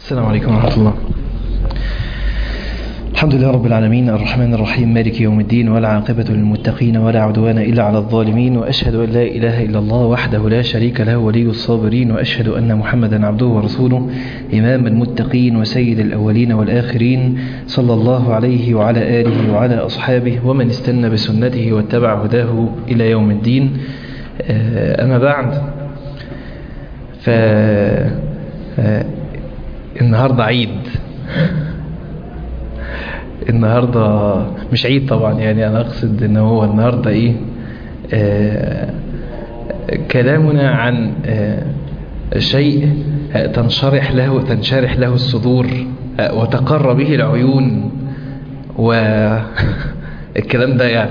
السلام عليكم ورحمة الله. الحمد لله رب العالمين الرحمن الرحيم مالك يوم الدين ولا عاقبة للمتقين ولا عدوان إلا على الظالمين، وأشهد أن لا إله إلا الله وحده لا شريك له ولي الصابرين، وأشهد أن محمدا عبده ورسوله إمام المتقين وسيد الأولين والآخرين، صلى الله عليه وعلى آله وعلى أصحابه ومن استنى بسنته واتبع هداه إلى يوم الدين. أما بعد، النهاردة عيد. النهاردة مش عيد طبعا، يعني أنا أقصد إن هو النهاردة كلامنا عن شيء تنشرح له الصدور وتقر به العيون، والكلام ده يعني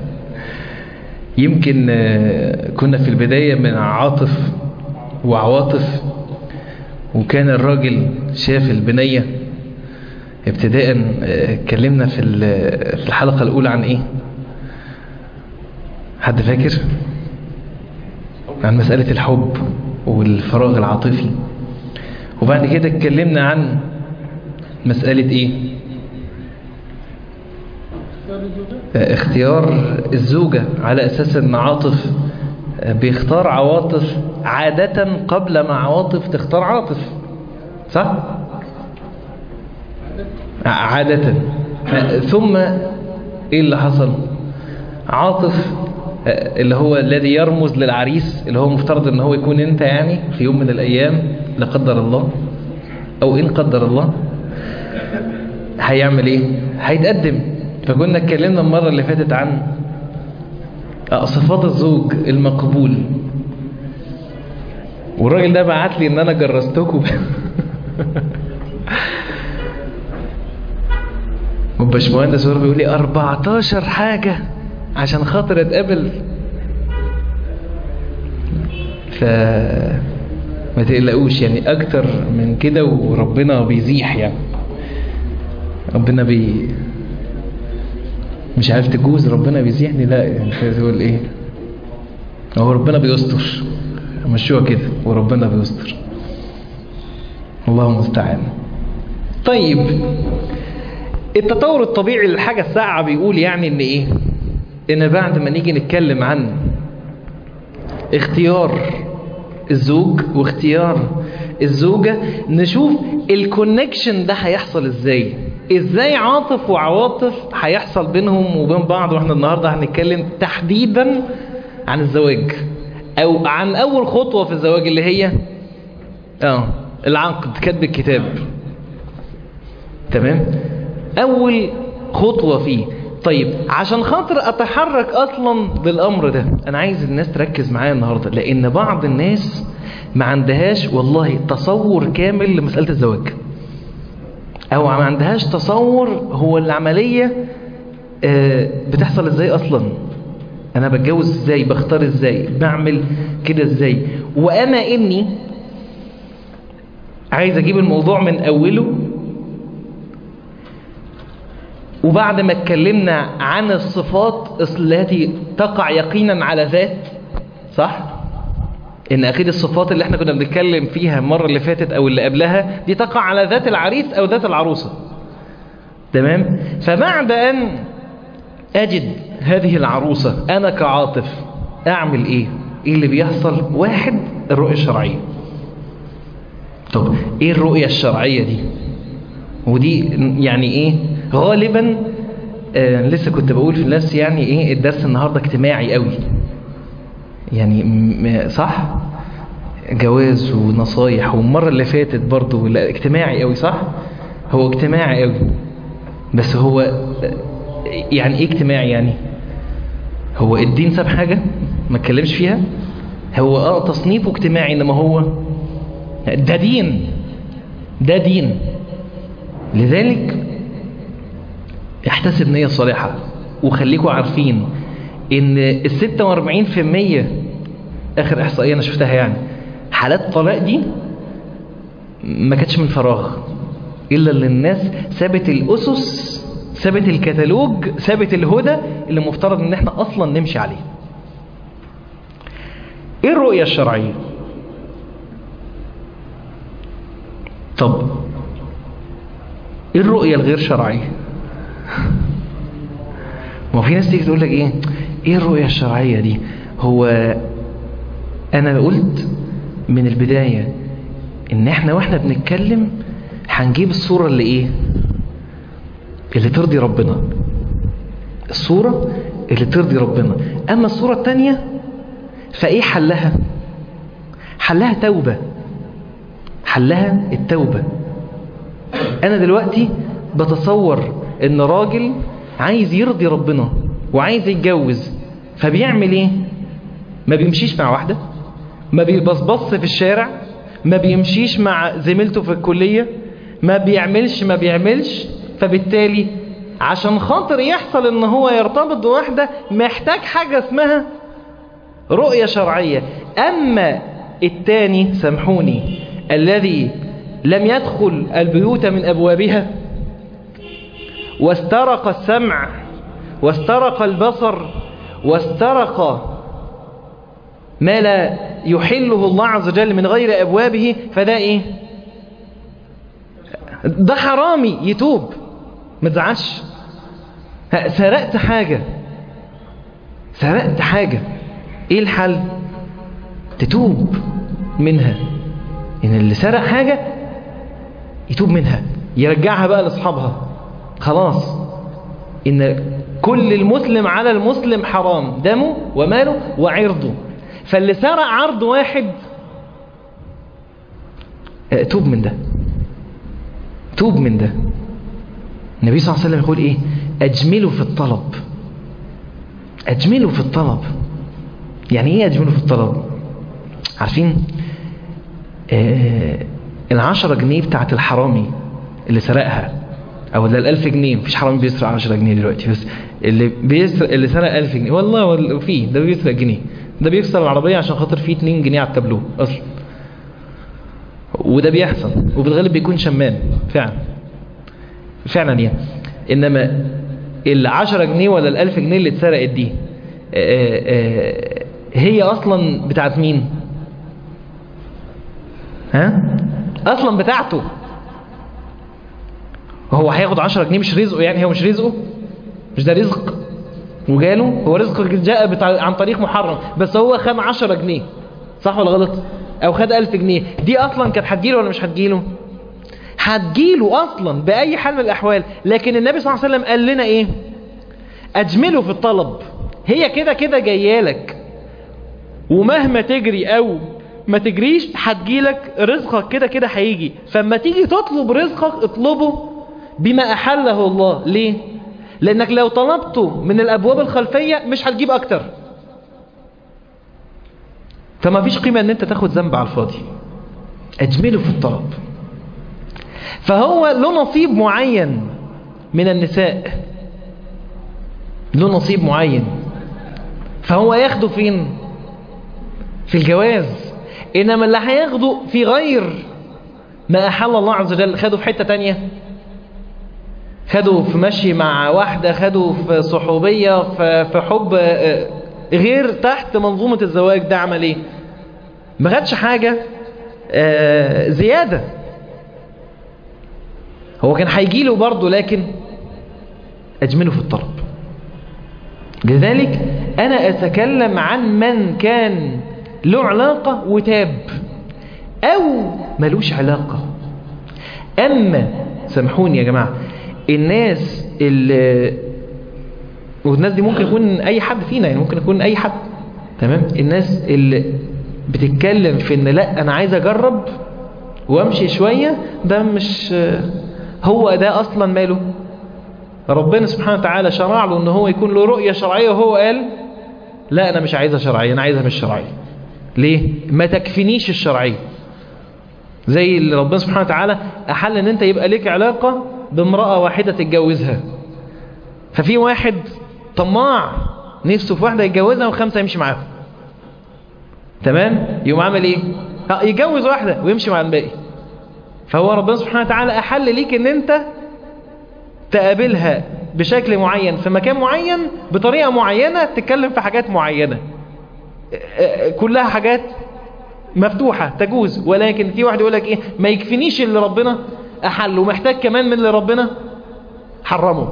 يمكن كنا في البداية من عاطف وعواطف، وكان الراجل شاف البنية. ابتداء اتكلمنا في الحلقة الأولى عن إيه؟ حد فاكر؟ عن مسألة الحب والفراغ العاطفي، وبعد كده اتكلمنا عن مسألة إيه؟ اختيار الزوجة، على أساس أن عاطف بيختار عواطف عادة قبل ما عواطف تختار عاطف، صح؟ عادة. ثم ايه اللي حصل؟ عاطف اللي هو الذي يرمز للعريس، اللي هو مفترض ان هو يكون انت، يعني في يوم من الايام لا قدر الله او ان قدر الله هيعمل ايه؟ هيتقدم. فكنا اتكلمنا المرة اللي فاتت عن صفات الزوج المقبول، والراجل ده بعت لي ان انا جرستكم والباشمهندس هو بيقول لي 14 حاجة عشان خاطر اتقابل. ما تقلقوش، يعني اكتر من كده وربنا بيزيح، يعني ربنا مش عارف تجوز ربنا بيزيحني، لا يعني تقول ايه، هو ربنا بيستر، مشوها كده وربنا بيستر، الله المستعان. طيب، التطور الطبيعي للحاجة الساعة بيقول يعني ان ايه، ان بعد ما نيجي نتكلم عن اختيار الزوج واختيار الزوجة، نشوف الكونكشن ده هيحصل ازاي عاطف وعواطف هيحصل بينهم وبين بعض. واحنا النهاردة هنتكلم تحديدا عن الزواج، او عن اول خطوة في الزواج اللي هي العقد، كتب الكتاب. تمام، اول خطوة فيه. طيب، عشان خاطر اتحرك اصلا بالامر ده، انا عايز الناس تركز معايا النهاردة، لان بعض الناس ما عندهاش والله تصور كامل لمسألة الزواج، او ما عندهاش تصور هو العملية بتحصل ازاي اصلا، انا بتجوز ازاي، بختار ازاي، بعمل كده ازاي. وانا اني عايز اجيب الموضوع من اوله. وبعد ما اتكلمنا عن الصفات التي تقع يقينا على ذات، صح؟ ان اكيد الصفات اللي احنا كنا بنتكلم فيها المرة اللي فاتت او اللي قبلها دي تقع على ذات العريس او ذات العروسة. تمام؟ فبعد ان اجد هذه العروسة، انا كعاطف اعمل ايه اللي بيحصل؟ واحد، الرؤية الشرعية. طب ايه الرؤية الشرعية دي؟ ودي يعني ايه غالبا؟ لسه كنت بقول في الناس، يعني ايه الدرس النهاردة اجتماعي قوي، يعني صح، جواز ونصايح، والمرة اللي فاتت برضو لا اجتماعي قوي، صح، هو اجتماعي قوي، بس هو يعني ايه اجتماعي؟ يعني هو الدين ساب حاجة ما اتكلمش فيها، هو تصنيفه اجتماعي، انما هو ده دين. لذلك احتسب نية صالحة، وخليكوا عارفين ان 46% اخر احصائية انا شفتها، يعني حالات طلاق دي ما كانتش من فراغ، الا اللي الناس سابت الاسس، سابت الكتالوج، سابت الهدى اللي مفترض ان احنا اصلا نمشي عليه. ايه الرؤية الشرعية؟ طب ايه الرؤية الغير شرعية؟ ما في ناس تيجي تقول لك ايه الرؤية الشرعية دي؟ هو انا قلت من البداية ان احنا واحنا بنتكلم هنجيب الصورة اللي اللي ترضي ربنا، الصورة اللي ترضي ربنا. اما الصورة التانية فايه حلها؟ حلها توبة، حلها التوبة. انا دلوقتي بتصور ان راجل عايز يرضي ربنا وعايز يتجوز، فبيعمل ايه؟ ما بيمشيش مع واحدة، ما بيبصبص في الشارع، ما بيمشيش مع زميلته في الكلية، ما بيعملش. فبالتالي عشان خاطر يحصل ان هو يرتبط بواحدة محتاج حاجة اسمها رؤية شرعية. اما التاني سامحوني الذي لم يدخل البيوت من ابوابها واسترق السمع واسترق البصر واسترق ما لا يحله الله عز وجل من غير أبوابه، فده ده حرامي، يتوب، ما تزعلش. سرقت حاجة، ايه الحل؟ تتوب منها. ان اللي سرق حاجة يتوب منها، يرجعها بقى لاصحابها. خلاص، ان كل المسلم على المسلم حرام دمه وماله وعرضه. فاللي سرق عرض واحد توب من ده، توب من ده. النبي صلى الله عليه وسلم يقول اجملوا في الطلب. اجملوا في الطلب يعني ايه اجملوا في الطلب؟ عارفين 10 جنيه بتاعت الحرامي اللي سرقها، او ده 1000 جنيه، مفيش حرامي بيسرق 10 جنيه دلوقتي، بس اللي سرق 1000 جنيه والله فيه ده بيسرق جنيه، ده بيكسر العربية عشان خاطر فيه 2 جنيه على التابلو اصلا، وده بيحصل وبالغالب بيكون شمام فعلا يعني. انما 10 جنيه ولا 1000 جنيه اللي اتسرقت دي هي اصلا بتاعت مين؟ اصلا بتاعته. هو هياخد 10 جنيه مش رزقه يعني؟ هو مش رزقه، مش ده رزق وجاله؟ هو رزق جاء عن طريق محرم، بس هو خد 10 جنيه، صح ولا غلط؟ او خد 1000 جنيه، دي اصلا كانت هتجيله ولا مش هتجيله؟ هتجيله اصلا باي حال من الاحوال. لكن النبي صلى الله عليه وسلم قال لنا اجمله في الطلب. هي كده كده جايالك، ومهما تجري او ما تجريش هتجيلك، رزقك كده كده هيجي. فما تيجي تطلب رزقك اطلبه بما احله الله. ليه؟ لانك لو طلبته من الابواب الخلفية مش هتجيب اكتر، فما فيش قيمة ان انت تاخد ذنب على الفاضي. اجمله في الطلب. فهو له نصيب معين من النساء، له نصيب معين، فهو ياخده فين؟ في الجواز. انما اللي هياخده في غير ما احل الله عز وجل، خده في حتة تانية، خده في مشي مع واحدة، خده في صحوبية، في حب غير تحت منظومة الزواج، ده عمل ايه؟ ما خدش حاجة زيادة. هو كان هيجيله برضه، لكن اجمله في الطلب. لذلك انا اتكلم عن من كان له علاقة وتاب، او ملوش علاقة. اما سامحوني يا جماعة، الناس اللي، والناس دي ممكن يكون اي حد فينا، يعني ممكن يكون اي حد، تمام؟ الناس اللي بتتكلم في ان لا انا عايز اجرب وامشي شوية، ده مش هو ده اصلا ماله. ربنا سبحانه وتعالى شرع له ان هو يكون له رؤية شرعية، وهو قال لا انا مش عايزها شرعية، انا عايزها مش شرعية. ليه؟ ما تكفينيش الشرعية. زي اللي ربنا سبحانه وتعالى احل ان انت يبقى لك علاقة بامرأة واحدة تتجوزها، ففي واحد طماع نفسه في واحدة يتجوزها و5 يمشي معاهم، تمام؟ يقوم عمل ايه؟ يتجوز واحدة ويمشي مع الباقي. فهو ربنا سبحانه وتعالى احل ليك ان انت تقابلها بشكل معين في مكان معين بطريقة معينة، تتكلم في حاجات معينة، كلها حاجات مفتوحة تجوز. ولكن في واحد يقول لك ما يكفينيش اللي ربنا أحل ومحتاج كمان من اللي ربنا حرمه.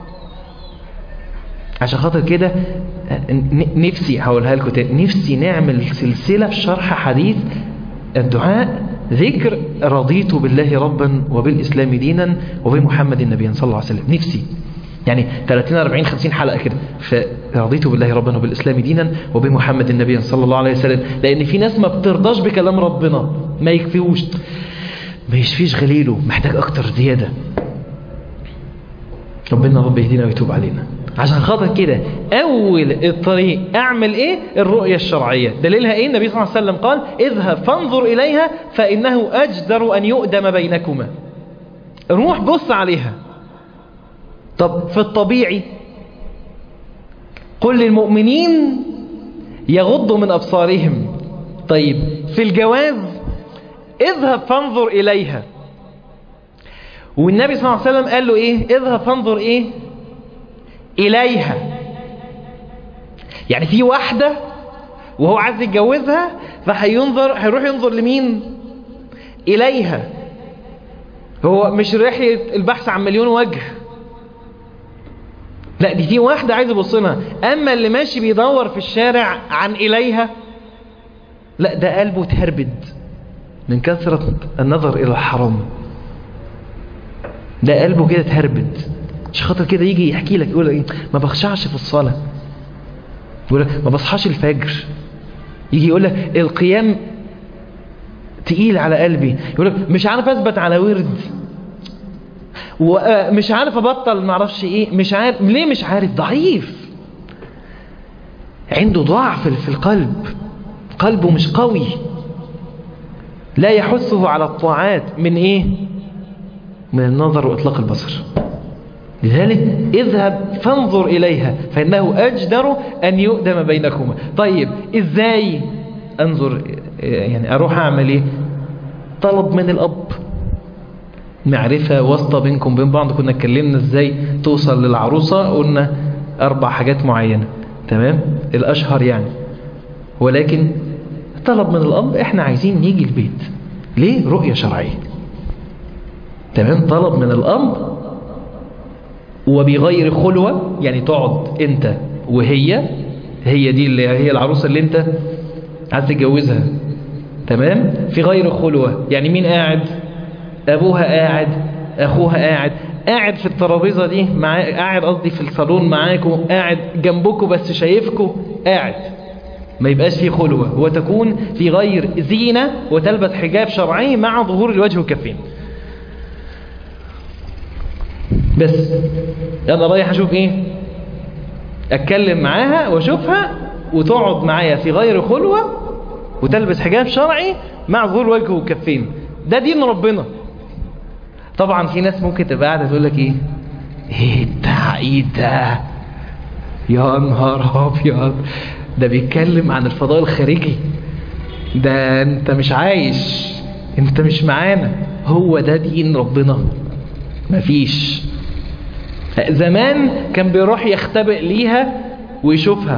عشان خاطر كده نفسي هقولها لكم تاني، نفسي نعمل سلسلة في شرح حديث الدعاء ذكر رضيت بالله ربا وبالإسلام دينا وبمحمد نبيا صلى الله عليه وسلم. نفسي يعني 30 40 50 حلقة كده فرضيت بالله ربا وبالإسلام دينا وبمحمد نبيا صلى الله عليه وسلم. لأن في ناس ما بترضاش بكلام ربنا، ما يكفيوش، ما يشفيش غليله، محتاج أكتر زيادة. رب يهدينا ويتوب علينا. عشان خاطر كده أول الطريق أعمل إيه؟ الرؤية الشرعية. دليلها إيه؟ النبي صلى الله عليه وسلم قال اذهب فانظر إليها فإنه أجدر أن يؤدم بينكما. روح بص عليها. طب في الطبيعي قل للمؤمنين يغضوا من أبصارهم. طيب في الجواز اذهب فانظر إليها. والنبي صلى الله عليه وسلم قال له إيه؟ اذهب فانظر إيه؟ إليها. يعني في واحدة وهو عايز يتجوزها هيروح ينظر لمين؟ إليها. هو مش رحلة البحث عن مليون وجه، لا دي في واحدة عايز يبص لها. أما اللي ماشي بيدور في الشارع عن إليها، لا ده قلبه تهربد من كثرة النظر إلى الحرام، ده قلبه كده تهربد. مش خاطر كده يجي يحكي لك يقول لك ايه؟ ما بخشعش في الصلاة، يقول لك ما بصحاش الفجر، يجي يقول لك القيام تقيل على قلبي، يقول لك مش عارف اثبت على ورد، ومش عارف ابطل ما اعرفش ايه، مش عارف ليه، مش عارف، ضعيف، عنده ضعف في القلب، قلبه مش قوي، لا يحثه على الطاعات من ايه؟ من النظر واطلاق البصر. لذلك اذهب فانظر إليها فإنه أجدر أن يؤدم بينكما. طيب إزاي أنظر؟ يعني أروح أعمل إيه؟ طلب من الأب، معرفة واسطة بينكم بين بعض. كنا اتكلمنا إزاي توصل للعروسة، قلنا 4 حاجات معينة، تمام؟ الأشهر يعني. ولكن طلب من الأب، إحنا عايزين نيجي البيت، ليه؟ رؤية شرعية، تمام؟ طلب من الأب وبغير خلوة، يعني تقعد انت وهي، هي دي اللي هي العروسة اللي انت عايز تتجوزها، تمام؟ في غير خلوة، يعني مين قاعد؟ ابوها قاعد، اخوها قاعد في الترابيزة دي قاعد قصدي في الصالون معاكم، قاعد جنبكم بس شايفكم قاعد، ما يبقاش في خلوة، وتكون في غير زينة وتلبس حجاب شرعي مع ظهور الوجه والكفين. بس يلا رايح اشوف ايه؟ اتكلم معاها واشوفها وتقعد معايا في غير خلوة وتلبس حجاب شرعي مع ظهور وجه وكفين. ده دين ربنا. طبعا في ناس ممكن تبقى قاعده تقول لك ايه بتاع ايه ده؟ يا نهار ابيض، ده بيتكلم عن الفضاء الخارجي، ده انت مش عايش، انت مش معانا. هو ده دين ربنا؟ مفيش. زمان كان بيروح يختبئ ليها ويشوفها،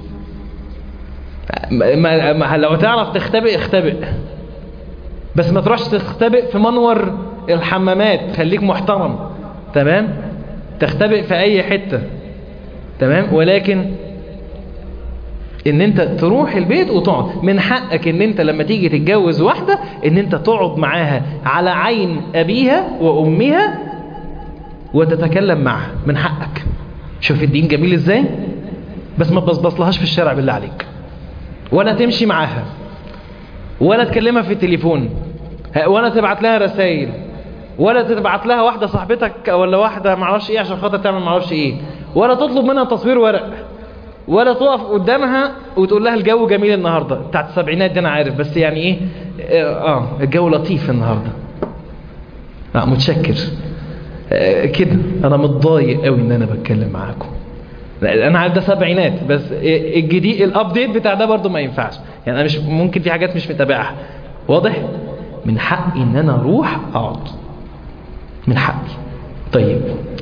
لو تعرف تختبئ اختبئ، بس ما تروحش تختبئ في منور الحمامات، خليك محترم، تمام؟ تختبئ في اي حتة، تمام؟ ولكن ان انت تروح البيت وتقعد، من حقك ان انت لما تيجي تتجوز واحدة ان انت تقعد معاها على عين ابيها وامها وتتكلم معها، من حقك. شوف الدين جميل ازاي. بس ما تبصبصلهاش في الشارع بالله عليك، ولا تمشي معاها، ولا تكلمها في التليفون، ولا تبعت لها رسائل، ولا تبعت لها واحدة صاحبتك ولا واحدة معرفش ايه عشان خاطر تعمل معرفش ايه، ولا تطلب منها تصوير ورق، ولا تقف قدامها وتقول لها الجو جميل النهاردة. بتاعت السبعينات دي انا عارف، بس يعني ايه الجو لطيف النهاردة، متشكر كده، انا متضايق قوي ان انا بتكلم معاكم. انا عارف ده سبعينات، بس الجديد الابديت بتاع ده برضو ما ينفعش. يعني انا مش ممكن في حاجات مش متابعها، واضح؟ من حقي ان انا اروح اقعد، من حقي. طيب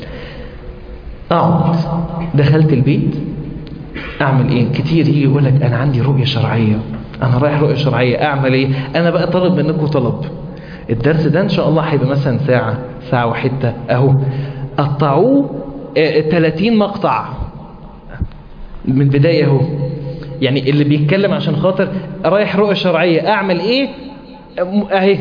اقعد، دخلت البيت، اعمل ايه؟ كتير يجي يقول لك انا عندي رؤية شرعية، انا رايح رؤية شرعية، اعمل ايه؟ انا بقى طلب منكم طلب، الدرس ده ان شاء الله هيبقى مثلا ساعة وحتة اهو، قطعوه 30 مقطع من بداية اهو. يعني اللي بيتكلم عشان خاطر رايح رؤية شرعية اعمل ايه اهي،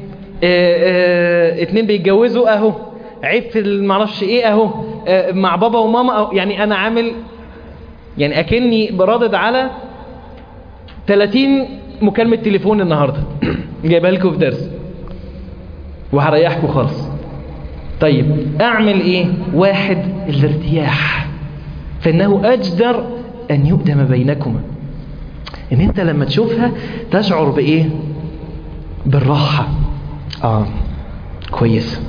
2 بيتجوزوا اهو، عيب في المعرفش ايه اهو، مع بابا وماما اهو. يعني انا عامل يعني اكني برادد على 30 مكالمة تليفون النهاردة جايبها لكم في درس وهريحكم خالص. طيب اعمل ايه؟ 1 الارتياح، فانه اجدر ان يؤدم بينكما. ان انت لما تشوفها تشعر بايه؟ بالراحة. كويس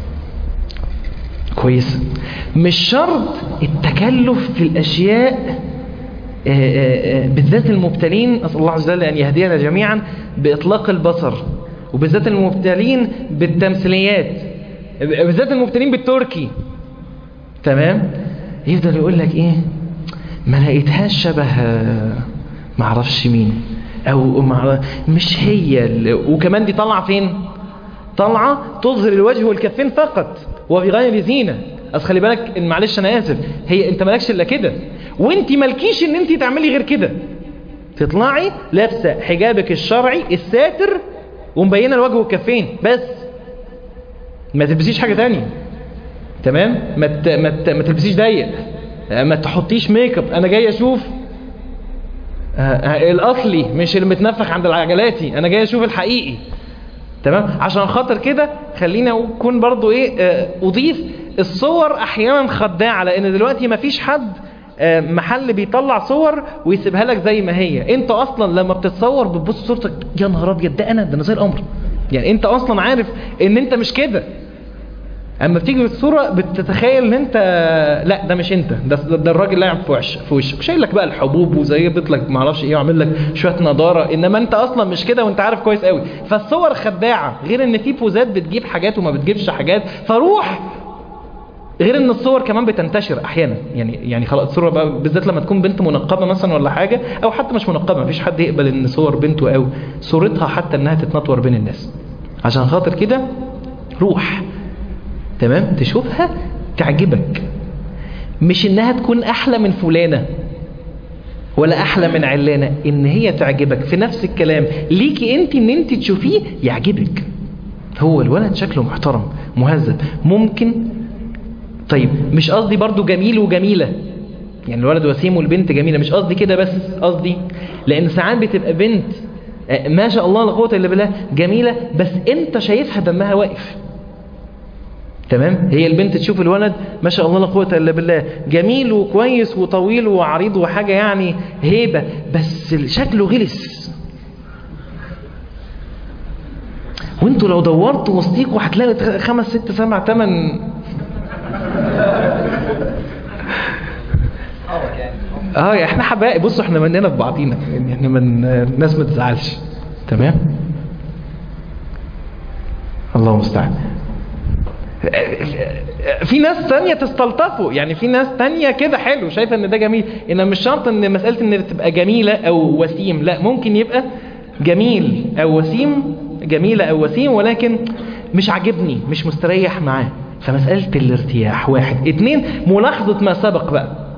كويس. مش شرط التكلف في الاشياء، بالذات المبتلين، أسأل الله عز وجل أن يهدينا جميعا بإطلاق البصر، وبالذات المبتلين بالتمثيليات، بالذات المبتلين بالتركي. تمام؟ يفضل يقول لك إيه؟ ما لقيتهاش شبه معرفش مين، أو مش هي وكمان دي طالعة فين؟ طالعة تظهر الوجه والكفين فقط وبغير زينة. أصل خلي بالك، معلش أنا آسف، هي أنت مالكش إلا كده، وانت مالكيش ان انت تعملي غير كده. تطلعي لابسه حجابك الشرعي الساتر ومبينه الوجه والكفين بس، ما تلبسيش حاجه تانية. تمام؟ ما تلبسيش ضيق، ما تحطيش ميك اب. انا جاي اشوف الاصلي مش اللي متنفخ عند العجلاتي، انا جاي اشوف الحقيقي. تمام؟ عشان خاطر كده خلينا اكون برضو اضيف الصور احيانا خداعه، لان دلوقتي ما فيش حد محل بيطلع صور ويسيبها لك زي ما هي. انت اصلا لما بتتصور بتبص صورتك، يا نهار ابيض، ده انا زي القمر. يعني انت اصلا عارف ان انت مش كده. اما بتيجي بالصوره بتتخيل ان انت لا، ده مش انت، ده الراجل لاعب في وشك شايل لك بقى الحبوب وزيبط لك ما اعرفش ايه وعامل لك شويه نضاره، انما انت اصلا مش كده وانت عارف كويس قوي. فالصور خداعه، غير ان في بوزات بتجيب حاجات وما بتجيبش حاجات. فروح، غير ان الصور كمان بتنتشر احيانا. يعني خلاص الصوره بقى بالذات لما تكون بنت منقبه مثلا ولا حاجه، او حتى مش منقبه، مفيش حد يقبل ان صور بنته او صورتها حتى انها تتنطور بين الناس. عشان خاطر كده روح، تمام، تشوفها تعجبك، مش انها تكون احلى من فلانه ولا احلى من علانه، ان هي تعجبك. في نفس الكلام ليكي انت، ان انت تشوفيه يعجبك. هو الولد شكله محترم مهذب ممكن. طيب مش قصدي برضو جميل وجميلة، يعني الولد وسيم والبنت جميلة، مش قصدي كده، بس قصدي لأن ساعات بتبقى بنت ما شاء الله لا قوة إلا بالله جميلة، بس أنت شايفها دمها واقف. تمام؟ هي البنت تشوف الولد ما شاء الله لا قوة إلا بالله جميل وكويس وطويل وعريض وحاجة يعني هيبة، بس شكله غلس. وانتوا لو دورتوا وسطيكوا هتلاقوا 5 6 7 8 احنا حبايب. بصوا احنا مننا في بعضينا، يعني احنا من الناس ما تزعلش. تمام؟ الله المستعان. في ناس تانية تستلطفوا، يعني في ناس تانية كده حلو شايفه ان ده جميل. انما مش شرط ان مسألة ان تبقى جميلة او وسيم، لا، ممكن يبقى جميل او وسيم، جميلة او وسيم، ولكن مش عاجبني، مش مستريح معاه. فمسألة الارتياح 1. 2 ملاحظة ما سبق بقى،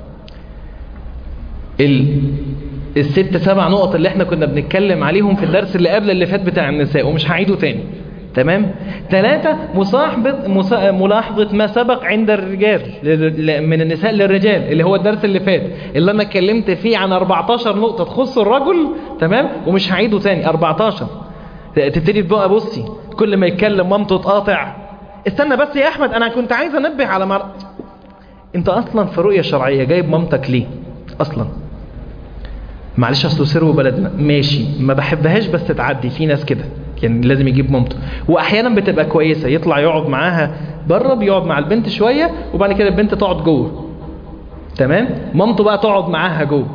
6 7 نقط اللي احنا كنا بنتكلم عليهم في الدرس اللي قبل اللي فات بتاع النساء، ومش هعيده تاني. تمام؟ 3 ملاحظة ما سبق عند الرجال من النساء للرجال، اللي هو الدرس اللي فات اللي انا اتكلمت فيه عن 14 نقطة تخص الرجل. تمام؟ ومش هعيده تاني. 14 تبتدي بقى بصي كل ما يتكلم مامته تقاطع. استنى بس يا احمد، انا كنت عايز انبه على انت اصلا في رؤية شرعية جايب مامتك ليه اصلا؟ معلش اصله سر بلدنا، ماشي، ما بحبهاش بس تعدي. في ناس كده يعني لازم يجيب مامته، واحيانا بتبقى كويسة يطلع يقعد معاها بره، بيقعد مع البنت شوية وبعد كده البنت تقعد جوه. تمام؟ مامته بقى تقعد معاها جوه،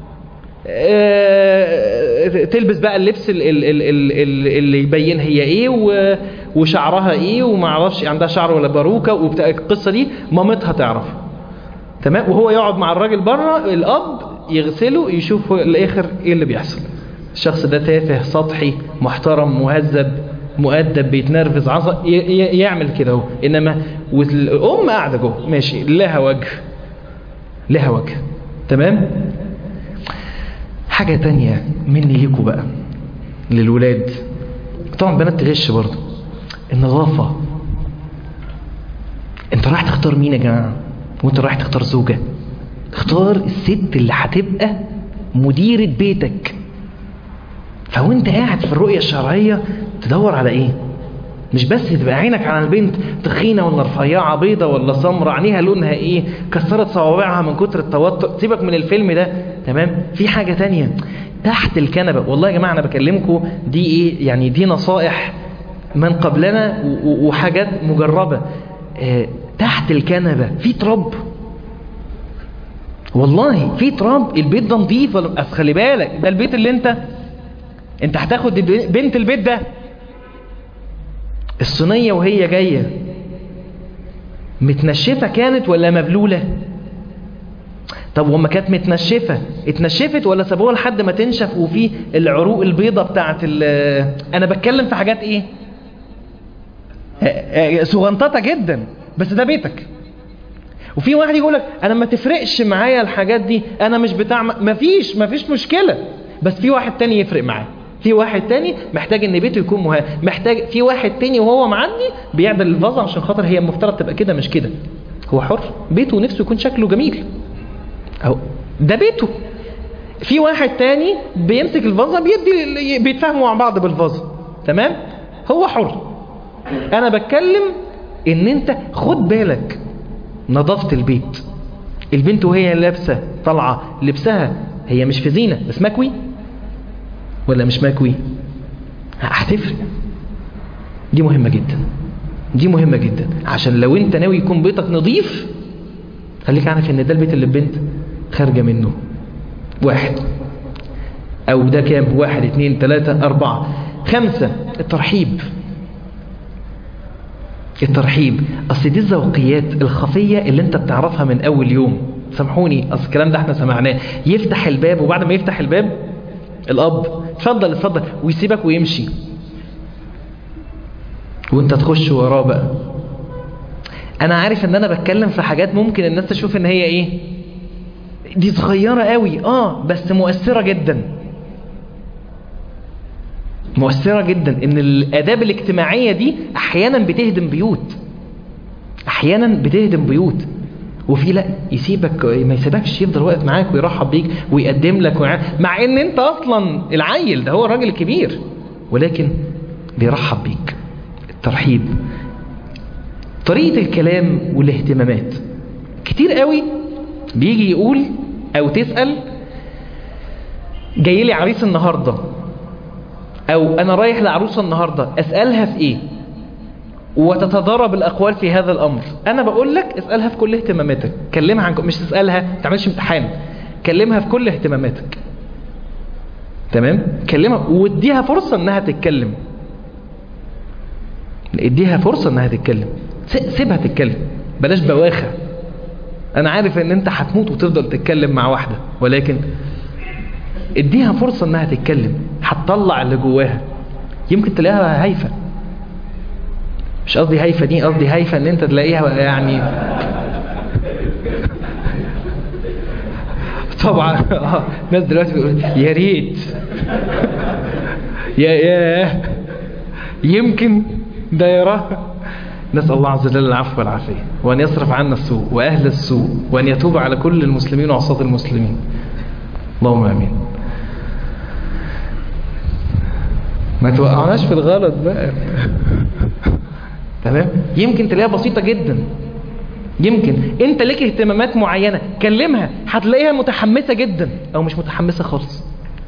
تلبس بقى اللبس اللي يبين هي ايه وشعرها ايه وما اعرفش عندها شعر ولا باروكه وبتاع القصه دي، مامتها تعرف. تمام؟ وهو يقعد مع الراجل بره، الاب يغسله يشوف الاخر ايه اللي بيحصل. الشخص ده تافه سطحي محترم مهذب مؤدب بيتنرفز عصب يعمل كده اهو. انما والام قاعده جوه ماشي لها وجه، لها وجه. تمام. حاجه تانية مني ليكوا بقى للولاد، طبعا بنات تغش برضه، النظافه. انت رايح تختار مين يا جماعه؟ وانت رايح تختار زوجه، اختار الست اللي هتبقى مديرة بيتك. فوانت قاعد في الرؤية الشرعية تدور على ايه؟ مش بس تبقى عينك على البنت تخينة ولا رفيعة، بيضة ولا سمرة، عينيها لونها ايه، كسرت صوابعها من كتر التوتر، سيبك من الفيلم ده. تمام. في حاجة تانية تحت الكنبة. والله يا جماعة انا بكلمكم دي ايه يعني، دي نصائح من قبلنا وحاجات مجربة. تحت الكنبة في تراب، والله في تراب. البيت ده نظيف، بس خلي بالك ده البيت اللي انت هتاخد بنت البيت ده. الصينية وهي جاية متنشفة كانت ولا مبلولة؟ طب وما كانت متنشفة اتنشفت ولا سابوها لحد ما تنشف وفي العروق البيضة بتاعت انا بتكلم في حاجات ايه صغنططة جدا، بس ده بيتك. وفي واحد يقول لك انا ما تفرقش معايا الحاجات دي، انا مش بتاع مفيش مشكلة. بس في واحد تاني يفرق معاه، في واحد تاني محتاج ان بيته يكون محتاج في واحد تاني وهو معدي بيعدل الفازة عشان خاطر هي المفترض تبقى كده مش كده. هو حر، بيته نفسه يكون شكله جميل، أو ده بيته. في واحد تاني بيمسك الفازة بيتفاهموا مع بعض بالفازة. تمام. هو حر. انا بتكلم ان انت خد بالك نظافة البيت. البنت وهي لابسة طالعة لبسها هي مش في زينة بس مكوي ولا مش مكوي، هتفرق. دي مهمة جدا، دي مهمة جدا. عشان لو انت ناوي يكون بيتك نظيف خليك عارف ان ده البيت اللي البنت خارجة منه. واحد او ده كام؟ 1 2 3 4 5. الترحيب. الترحيب اصل دي الذوقيات الخفية اللي انت بتعرفها من اول يوم. سامحوني اصل الكلام ده احنا سمعناه. يفتح الباب وبعد ما يفتح الباب الاب اتفضل اتفضل ويسيبك ويمشي وانت تخش وراه بقى. انا عارف ان انا بتكلم في حاجات ممكن الناس تشوف ان هي ايه دي صغيرة قوي، بس مؤثرة جدا، مؤثرة جدا. ان الاداب الاجتماعية دي احيانا بتهدم بيوت، احيانا بتهدم بيوت. وفي لا يسيبك ما يسيبكش، يفضل واقف معاك ويرحب بيك ويقدم لك مع ان انت اصلا العيل ده هو الراجل الكبير، ولكن بيرحب بيك. الترحيب. طريقة الكلام والاهتمامات. كتير قوي بيجي يقول او تسأل جاي لي عريس النهاردة او انا رايح لعروسة النهاردة، اسألها في ايه؟ وتتضارب الاقوال في هذا الامر. انا بقول لك اسألها في كل اهتماماتك، كلمها عن مش تسألها تعملش امتحان، كلمها في كل اهتماماتك. تمام. كلمها واديها فرصة انها تتكلم، اديها فرصة انها تتكلم، سيبها تتكلم، بلاش بواخة. انا عارف ان انت هتموت وتفضل تتكلم مع واحدة، ولكن اديها فرصة انها تتكلم، هتطلع اللي جواها. يمكن تلاقيها هايفة، مش قصدي هايفة دي، قصدي هايفة ان انت تلاقيها يعني طبعا ناس دلوقتي بيقول يا ريت يا يمكن ده يراه. نسأل الله عز وجل العفو والعافية، وأن يصرف عنا السوء وأهل السوء، وأن يتوب على كل المسلمين وعصاة المسلمين. اللهم آمين. ما توقعناش في الغلط بقى. تمام. يمكن تلاقيها بسيطة جدا، يمكن انت لك اهتمامات معينة، كلمها هتلاقيها متحمسة جدا او مش متحمسة خالص.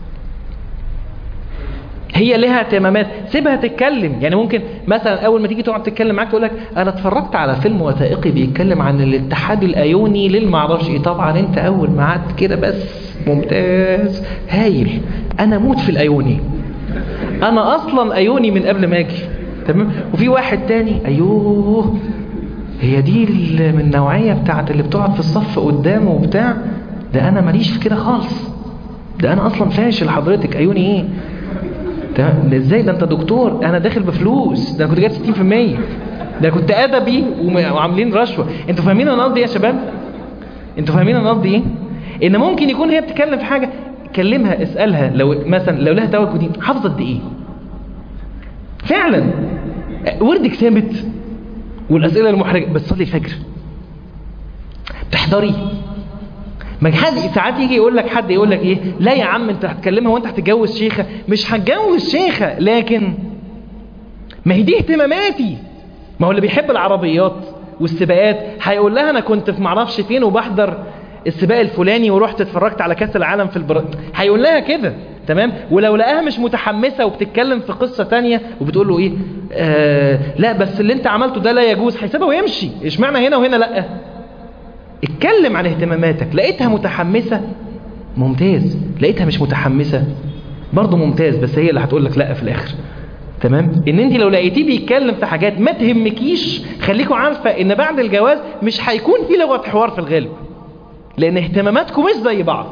هي لها اهتمامات، سيبها تتكلم. يعني ممكن مثلا اول ما تيجي تقعد تتكلم معاك تقول لك انا اتفرجت على فيلم وثائقي بيتكلم عن الاتحاد الايوني للمعرفش ايه. طبعا انت اول ما قعدت كده بس ممتاز هايل، انا موت في الايوني، انا اصلا ايوني من قبل ما اجي. تمام. وفي واحد تاني ايوه هي دي من النوعية بتاعت اللي بتقعد في الصف قدامه وبتاع، ده انا ماليش في كده خالص، ده انا اصلا فاشل حضرتك، ايوني ايه. تمام. ازاي ده انت دكتور؟ انا داخل بفلوس، ده انا كنت جايب 60%، ده كنت ادبي وعاملين رشوه. انتوا فاهمين انا قصدي ايه يا شباب؟ انتوا فاهمين انا قصدي ايه؟ ان ممكن يكون هي بتتكلم في حاجه، كلمها اسالها لو مثلا لو لها توجه دين، حافظه قد ايه؟ فعلا وردك ثابت والاسئله المحرجه، بس صلي الفجر، بتحضري. ما حد ساعات يجي يقول لك، حد يقول لك ايه، لا يا عم انت هتكلمها وانت هتتجوز شيخه. مش هتجوز شيخه، لكن ما هي دي اهتماماتي. ما هو اللي بيحب العربيات والسباقات هيقول لها انا كنت في معرفش فين وبحضر السباق الفلاني ورحت اتفرجت على كاس العالم في هيقول لها كده. تمام. ولو لقاها مش متحمسه وبتتكلم في قصه تانية وبتقول له ايه، لا بس اللي انت عملته ده لا يجوز، هيسيبها ويمشي. اشمعنى هنا وهنا لا؟ اتكلم عن اهتماماتك. لقيتها متحمسه ممتاز، لقيتها مش متحمسه برضه ممتاز، بس هي اللي هتقول لك لا في الاخر. تمام. ان انت لو لقيتيه بيتكلم في حاجات ما تهمكيش، خليكوا عارفه ان بعد الجواز مش هيكون في لغه حوار في الغالب، لان اهتماماتكم مش زي بعض.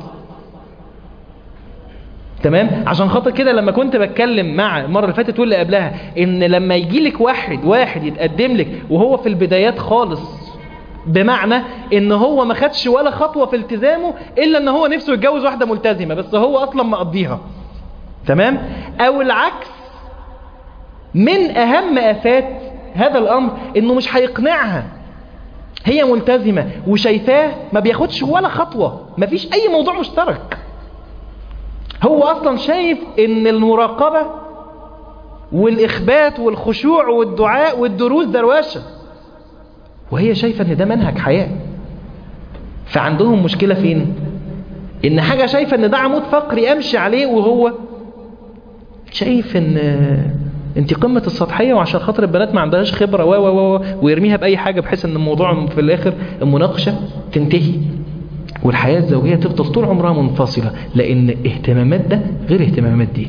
تمام. عشان خاطر كده لما كنت بتكلم مع المره اللي فاتت واللي قبلها، ان لما يجي لك واحد يتقدم لك وهو في البدايات خالص، بمعنى ان هو ما خدش ولا خطوه في التزامه الا ان هو نفسه يتجوز واحده ملتزمه بس هو اصلا مقضيها. تمام. او العكس، من اهم افات هذا الامر انه مش هيقنعها، هي ملتزمه وشايفاه ما بياخدش ولا خطوه، ما فيش اي موضوع مشترك. هو اصلا شايف ان المراقبه والاخبات والخشوع والدعاء والدروس دروشه، وهي شايفه ان ده منهج حياه. فعندهم مشكله فين؟ ان حاجه شايفه ان ده عمود فقري امشي عليه، وهو شايف ان انت قمه السطحيه، وعشان خاطر البنات ما عندهاش خبره ويرميها باي حاجه بحيث ان الموضوع في الاخر المناقشه تنتهي والحياه الزوجيه تفضل طول عمرها منفصله، لان اهتمامات ده غير اهتمامات دي.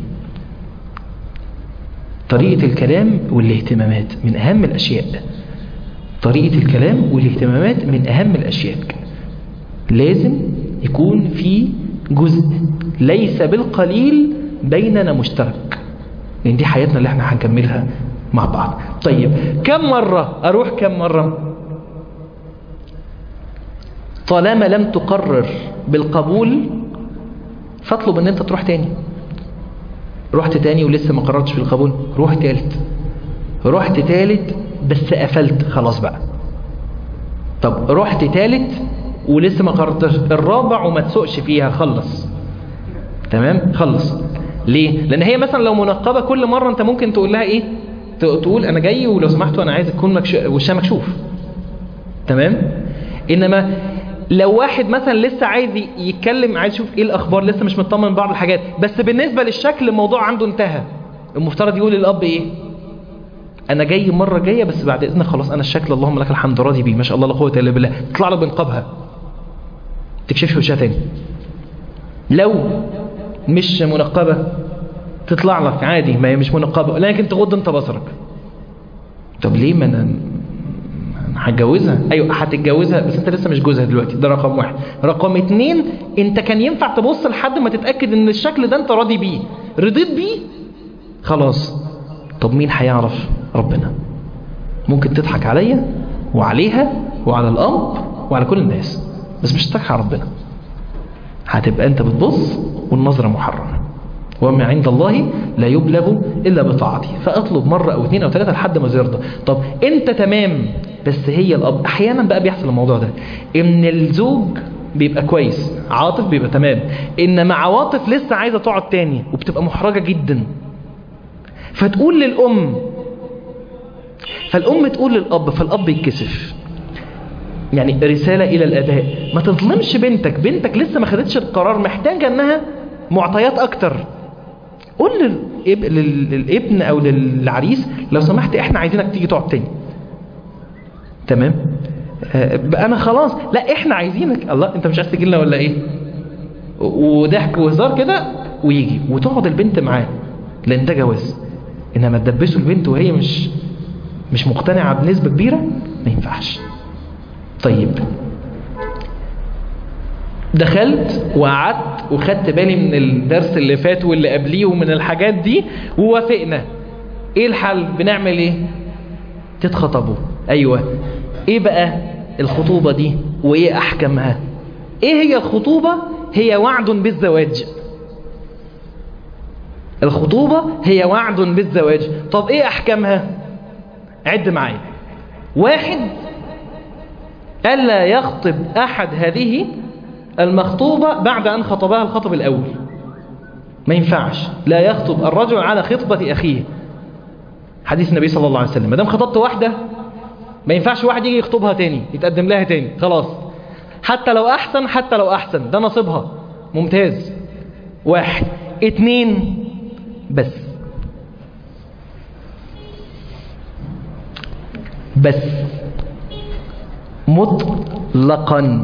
طريقه الكلام والاهتمامات من اهم الاشياء. طريقه الكلام والاهتمامات من اهم الاشياء. لازم يكون في جزء ليس بالقليل بيننا مشترك، لان دي حياتنا اللي احنا هنكملها مع بعض. طيب كم مرة اروح؟ كم مرة؟ طالما لم تقرر بالقبول فاطلب ان انت تروح تاني. رحت تاني ولسه ما قررتش بالقبول، روح تالت. رحت تالت بس قفلت خلاص بقى. طب رحت تالت ولسه ما قررتش، الرابع وما تسوقش فيها، خلص. تمام. خلص. ليه؟ لان هي مثلا لو منقبه كل مره انت ممكن تقول لها ايه، تقول انا جاي ولو سمحتوا انا عايز تكون وشها مكشوف. تمام. انما لو واحد مثلا لسه عايز يتكلم، عايز يشوف ايه الاخبار، لسه مش مطمن من بعض الحاجات، بس بالنسبه للشكل الموضوع عنده انتهى، المفترض يقول للاب ايه، انا جاي المره الجايه بس بعد اذنك خلاص انا الشكل اللهم لك الحمد راضي بيه ما شاء الله لا قوه الا بالله. تطلع له بنقابها، تكشفش وشها تاني. لو مش منقبه تطلع لك عادي، ما هي مش منقبه، لكن تغض انت بصرك. طب ليه؟ ما انا هتجوزها. ايوه هتتجوزها بس انت لسه مش جوزها دلوقتي، ده رقم واحد. رقم اتنين، انت كان ينفع تبص لحد ما تتاكد ان الشكل ده انت راضي بيه، رضيت بيه خلاص. طب مين هيعرف؟ ربنا. ممكن تضحك عليا وعليها وعلى الاب وعلى كل الناس، بس مش هتضحك على ربنا. هتبقى انت بتبص والنظره محرمه، وما عند الله لا يبلغ الا بطاعته. فاطلب مره او اثنين او ثلاثه لحد ما يرضى. طب انت تمام بس هي الاب. احيانا بقى بيحصل الموضوع ده، ان الزوج بيبقى كويس، عاطف بيبقى تمام، انما عواطف لسه عايزه تقعد تاني وبتبقى محرجه جدا، فتقول للام، فالام تقول للاب، فالاب يتكسف. يعني رساله الى الاباء، ما تظلمش بنتك. بنتك لسه ما خدتش القرار، محتاجه انها معطيات اكتر. قول للابن او للعريس لو سمحت احنا عايزينك تيجي تقعد تاني. تمام. انا خلاص، لا احنا عايزينك. الله، انت مش عايز تجي لنا ولا ايه؟ وضحك وهزار كده ويجي، وتقعد البنت معاه، لان ده جواز. انما تدبسوا البنت وهي مش مقتنعه بنسبه كبيره، ما ينفعش. طيب دخلت وقعدت وخدت بالي من الدرس اللي فات واللي قبليه ومن الحاجات دي ووافقنا. ايه الحل؟ بنعمل ايه؟ تتخطبوا. ايوه. ايه بقى الخطوبة دي وايه احكامها؟ ايه هي الخطوبة؟ هي وعد بالزواج. الخطوبة هي وعد بالزواج. طب ايه احكامها؟ عد معايا. 1، ألا يخطب أحد هذه المخطوبة بعد أن خطبها الخطب الأول. ما ينفعش، لا يخطب الرجل على خطبة أخيه، حديث النبي صلى الله عليه وسلم. ما دام خطبت واحدة ما ينفعش واحد يجي يخطبها تاني، يتقدم لها تاني، خلاص. حتى لو أحسن، حتى لو أحسن، ده نصيبها، ممتاز. 1. 2 بس مطلقا،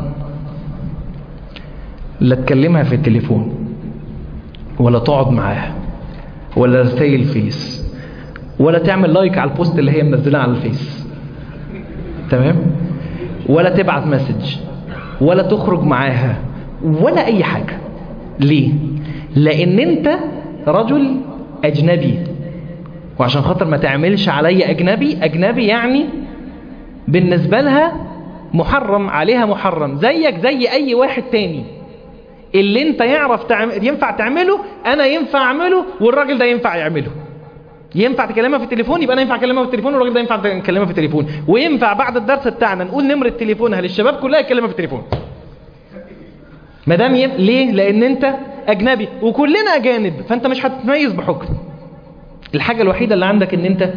لا تكلمها في التليفون ولا تقعد معاها ولا رسائل فيس ولا تعمل لايك على البوست اللي هي منزلها على الفيس، تمام؟ ولا تبعت مسج ولا تخرج معاها ولا اي حاجة. ليه؟ لان انت رجل اجنبي، وعشان خاطر ما تعملش علي اجنبي يعني بالنسبة لها محرم، عليها محرم، زيك زي اي واحد تاني. اللي انت ينفع تعمله انا ينفع اعمله، والراجل ده ينفع يعمله. ينفع تكلمها في التليفون، يبقى انا ينفع اكلمها في التليفون، والراجل ده ينفع يكلمها في التليفون. وينفع بعد الدرس بتاعنا نقول نمرة تليفونها للشباب كلها يكلمها في التليفون. ما دام ليه؟ لان انت اجنبي وكلنا اجانب، فانت مش هتتميز بحكم. الحاجة الوحيدة اللي عندك ان انت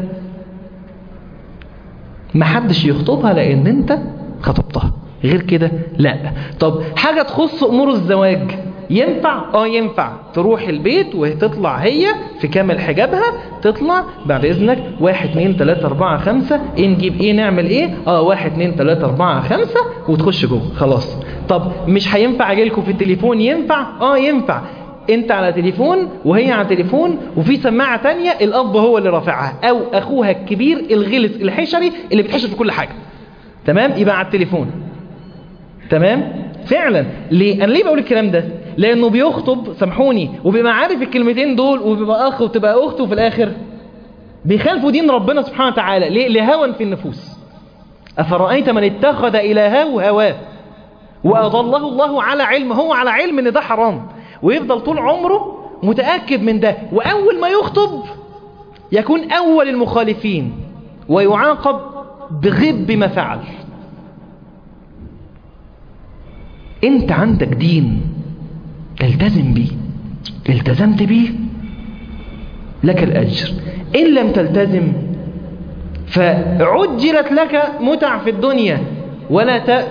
محدش يخطبها لان انت خطبتها، غير كده لا. طب حاجة تخص امور الزواج ينفع؟ ينفع تروح البيت وتطلع هي في كامل حجابها، تطلع بعد اذنك 1 2 3 4 5 ايه نجيب ايه نعمل ايه 1 2 3 4 5 وتخش جوه خلاص. طب مش هينفع اجيلكوا في التليفون؟ ينفع ينفع. انت على تليفون وهي على تليفون وفي سماعة تانية الاب هو اللي رافعها او اخوها الكبير الغلس الحشري اللي بيتحشر في كل حاجة، تمام؟ يبقى على التليفون، تمام؟ فعلا. ليه انا ليه بقول الكلام ده؟ لانه بيخطب، سامحوني، وبيبقى عارف الكلمتين دول، وبيبقى اخ وتبقى اخت، وفي الاخر بيخالفوا دين ربنا سبحانه وتعالى. ليه؟ لهوى في النفوس. افرأيت من اتخذ الهه هواه واضله الله على علم، هو على علم ان ده حرام، ويفضل طول عمره متأكد من ده، واول ما يخطب يكون اول المخالفين ويعاقب بغب ما فعل. انت عندك دين تلتزم بيه، التزمت بيه لك الأجر، إن لم تلتزم فعجلت لك متع في الدنيا، ولا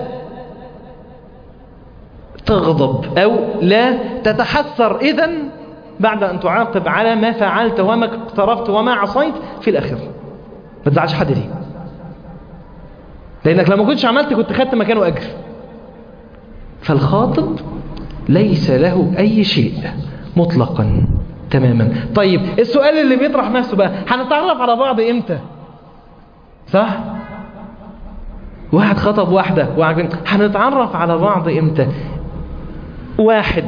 تغضب أو لا تتحسر إذن بعد أن تعاقب على ما فعلت وما اقترفت وما عصيت في الآخرة. ما تزعلش حد دي، لأنك لو ما كنتش عملت كنت خدت مكانه أجر. فالخاطب ليس له أي شيء مطلقا تماما. طيب السؤال اللي بيطرح نفسه بقى، هنتعرف على بعض امتى؟ صح؟ واحد خطب واحدة هنتعرف على بعض امتى؟ 1،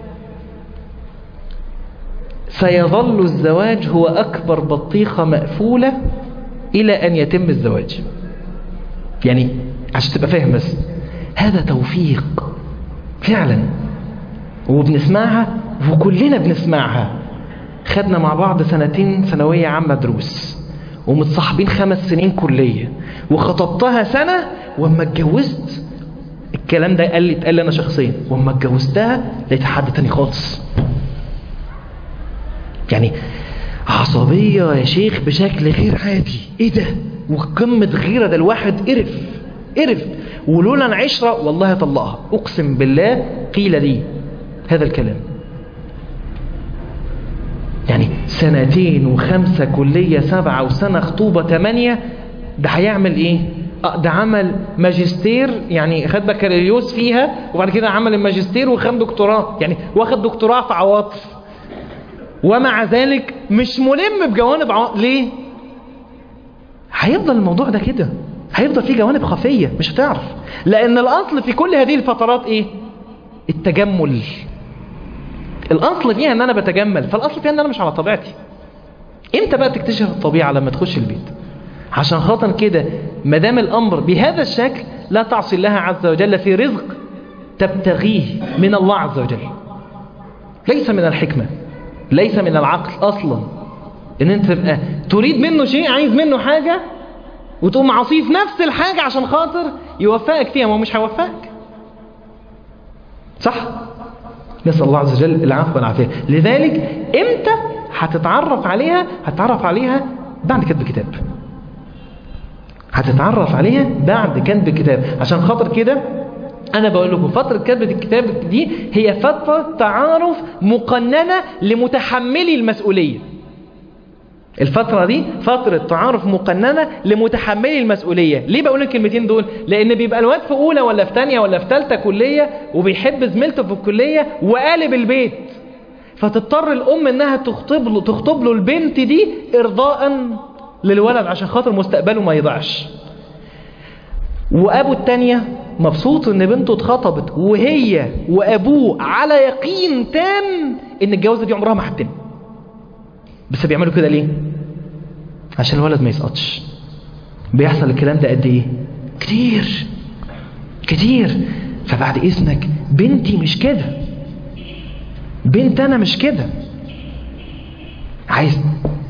سيظل الزواج هو أكبر بطيخة مقفولة إلى أن يتم الزواج. يعني عشان تبقى فاهم بس، هذا توفيق فعلا، وبنسمعها وكلنا بنسمعها. خدنا مع بعض 2 ثانوية عامة دروس، ومتصاحبين 5 سنين كلية، وخطبتها سنة، وما اتجوزت الكلام ده اتقال لي انا شخصيا، وما اتجوزتها لقيت حد تاني خالص. يعني عصبية يا شيخ بشكل غير عادي. ايه ده؟ وقمة غيرة، ده الواحد قرف ولولا العشرة والله طلقها، اقسم بالله قيل لي هذا الكلام. يعني 2 و5 كلية 7 وسنة خطوبة 8، ده هيعمل ايه؟ ده عمل ماجستير، يعني خد بكالوريوس فيها، وبعد كده عمل الماجستير وخد دكتوراه، يعني واخد دكتوراه في عواطف، ومع ذلك مش ملم بجوانب ليه؟ هيفضل الموضوع ده كده، هيفضل فيه جوانب خفية مش هتعرف. لأن الأصل في كل هذه الفترات إيه؟ التجمل. الاصل فيها ان انا بتجمل، فالاصل فيها ان انا مش على طبيعتي. امتى بقى تكتشف الطبيعة؟ لما تخش البيت. عشان خاطر كده ما دام الامر بهذا الشكل لا تعصي الله عز وجل في رزق تبتغيه من الله عز وجل. ليس من الحكمة، ليس من العقل اصلا ان انت تبقى تريد منه شيء، عايز منه حاجة وتقوم عصيه في نفس الحاجة عشان خاطر يوفقك فيها، ما هو مش هيوفقك. صح؟ نسأل الله عز وجل العفو والعافية. لذلك امتى هتتعرف عليها؟ هتتعرف عليها بعد كتب كتاب. هتتعرف عليها بعد كتب الكتاب. عشان خاطر كده أنا بقول لكم فترة كتابة الكتاب دي هي فترة تعارف مقننة لمتحملي المسؤولية. الفترة دي فترة تعارف مقننة لمتحملي المسؤولية. ليه بقول الكلمتين دول؟ لأن بيبقى الواد في أولى ولا في تانية ولا في تالتة كلية وبيحب زميلته في الكلية وقالب البيت، فتضطر الأم إنها تخطب له البنت دي إرضاء للولد عشان خاطر مستقبله ما يضيعش. وأبو التانية مبسوط إن بنته اتخطبت وهي وأبوه على يقين تام إن الجوازة دي عمرها ما هتتم. بس بيعملوا كده ليه؟ عشان الولد ما يسقطش. بيحصل الكلام ده قد ايه؟ كتير كتير. فبعد اذنك بنتي مش كده، بنت انا مش كده. عايز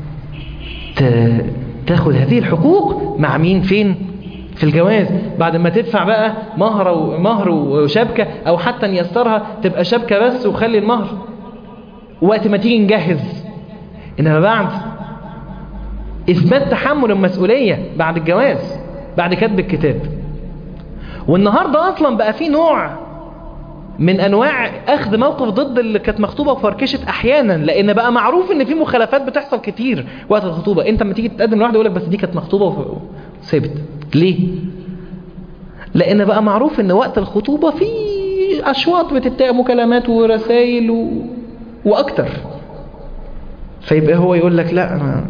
تاخد هذه الحقوق مع مين؟ فين؟ في الجواز. بعد ما تدفع بقى مهر وشبكة، او حتى نيسرها تبقى شبكة بس وخلي المهر وقت ما تيجي نجهز. إنما بعد إثبات تحمل المسؤولية بعد الجواز، بعد كتب الكتاب. والنهاردة أصلا بقى في نوع من أنواع أخذ موقف ضد اللي كانت مخطوبة وفركشت أحيانا، لأن بقى معروف إن في مخالفات بتحصل كتير وقت الخطوبة. أنت لما تيجي تقدم لواحد يقول لك بس دي كانت مخطوبة وسابت. ليه؟ لأن بقى معروف إن وقت الخطوبة في أشواط بتتقى مكالمات ورسائل وأكتر. فيبقى هو يقول لك لا أنا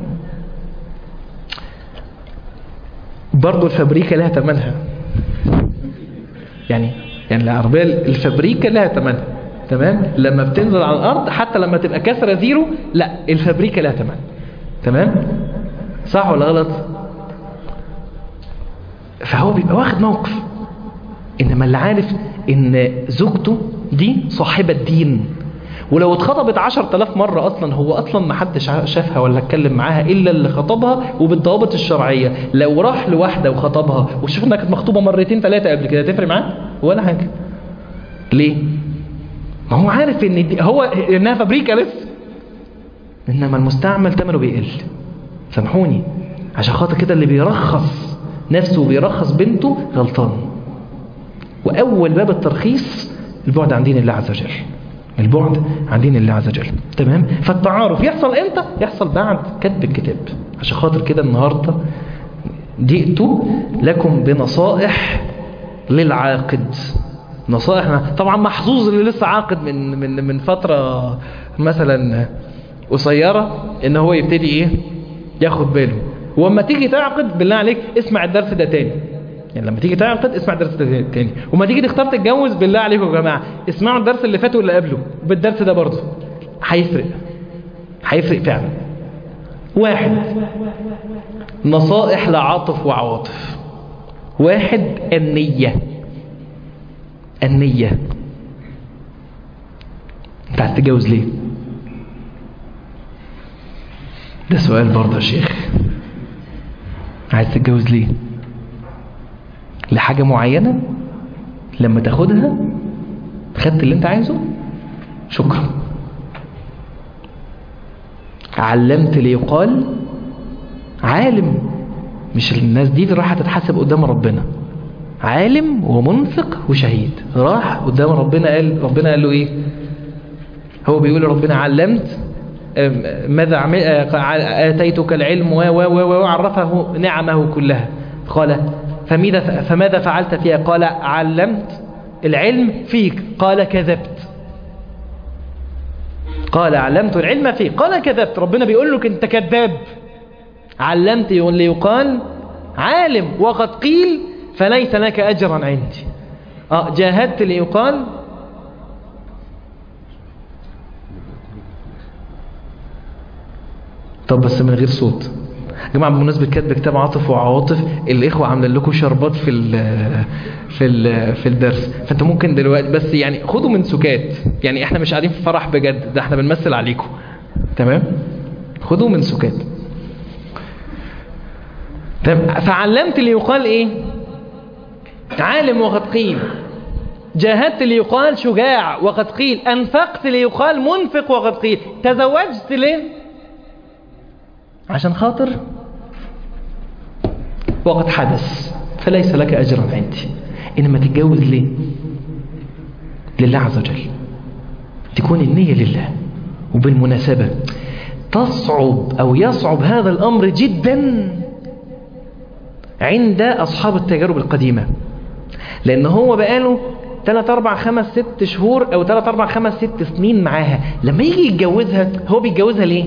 برضو الفابريكا لها تمنها. يعني العربية الفابريكا لها تمنها، تمام؟ لما بتنزل على الأرض حتى لما تبقى كسرة زيرو، لا الفابريكا لها تمن. تمام؟ صح ولا غلط؟ فهو بيبقى واخد موقف. إنما اللي عارف إن زوجته دي صاحبة دين، ولو اتخطبت 10,000 مرة أصلا هو أصلا ما حدش شافها ولا اتكلم معاها إلا اللي خطبها وبالضوابط الشرعية. لو راح لواحدة وخطبها وشوف إنها كانت مخطوبة مرتين 3 قبل كده تفرق معاه ولا حاجة. ليه؟ ما هو عارف إن هو إنها فابريكا لسه. إنما المستعمل ثمنه بيقل. سامحوني، عشان خاطر كده اللي بيرخص نفسه وبيرخص بنته غلطان. وأول باب الترخيص البعد عن دين الله عز وجل. البعد عن دين الله عز وجل. تمام؟ فالتعارف يحصل امتى؟ يحصل بعد كتب الكتاب. عشان خاطر كده النهاردة جئت لكم بنصائح للعاقد. نصائح طبعا محظوظ اللي لسه عاقد من فترة مثلا قصيرة ان هو يبتدي ايه ياخد باله. واما تيجي تعقد بالله عليك اسمع الدرس ده تاني. يعني لما تيجي تعقد اسمع الدرس ده تاني. وما تيجي تختار تتجوز بالله عليكم يا جماعة اسمعوا الدرس اللي فات واللي قبله بالدرس ده برضه. هيفرق فعلا. 1 نصائح لعاطف وعواطف. 1 النية. انت عايز تتجوز ليه؟ ده سؤال برضه يا شيخ. عايز تتجوز ليه؟ لحاجة معينة لما تاخدها خدت اللي انت عايزه شكرا. علمت ليقال عالم. مش الناس دي راح تتحاسب قدام ربنا. عالم ومنفق وشهيد راح قدام ربنا قال له ايه؟ هو بيقول ربنا علمت ماذا آتيتك العلم وعرفه نعمه كلها. قال فماذا فعلت فيها؟ قال علمت العلم فيك. قال كذبت. قال علمت العلم فيك. قال كذبت. ربنا بيقول لك انت كذاب. علمت ليقال عالم وقد قيل فليس لك أجرا عندي. جاهدت ليقال طب بس من غير صوت. يا جماعه بمناسبه كتب كتاب عاطف وعواطف، الاخوه عاملين لكم شربات في الدرس، فانت ممكن دلوقتي بس يعني خدوا من سكات، يعني احنا مش قاعدين في فرح بجد، ده احنا بنمثل عليكم. تمام؟ خدوا من سكات. تمام. فعلمت ليقال ايه؟ عالم وقد قيل، جاهدت ليقال شجاع وقد قيل، انفقت ليقال منفق وقد قيل، تزوجت ليه؟ عشان خاطر وقد حدث فليس لك أجرا عندي. إنما تتجوز ليه؟ لله عز وجل، تكون النية لله. وبالمناسبة تصعب أو يصعب هذا الأمر جدا عند أصحاب التجارب القديمة، لأن هو بقاله 3 4 5 6 شهور أو 3 4 5 6 سنين معاها. لما يجي يتجوزها هو بيتجوزها ليه؟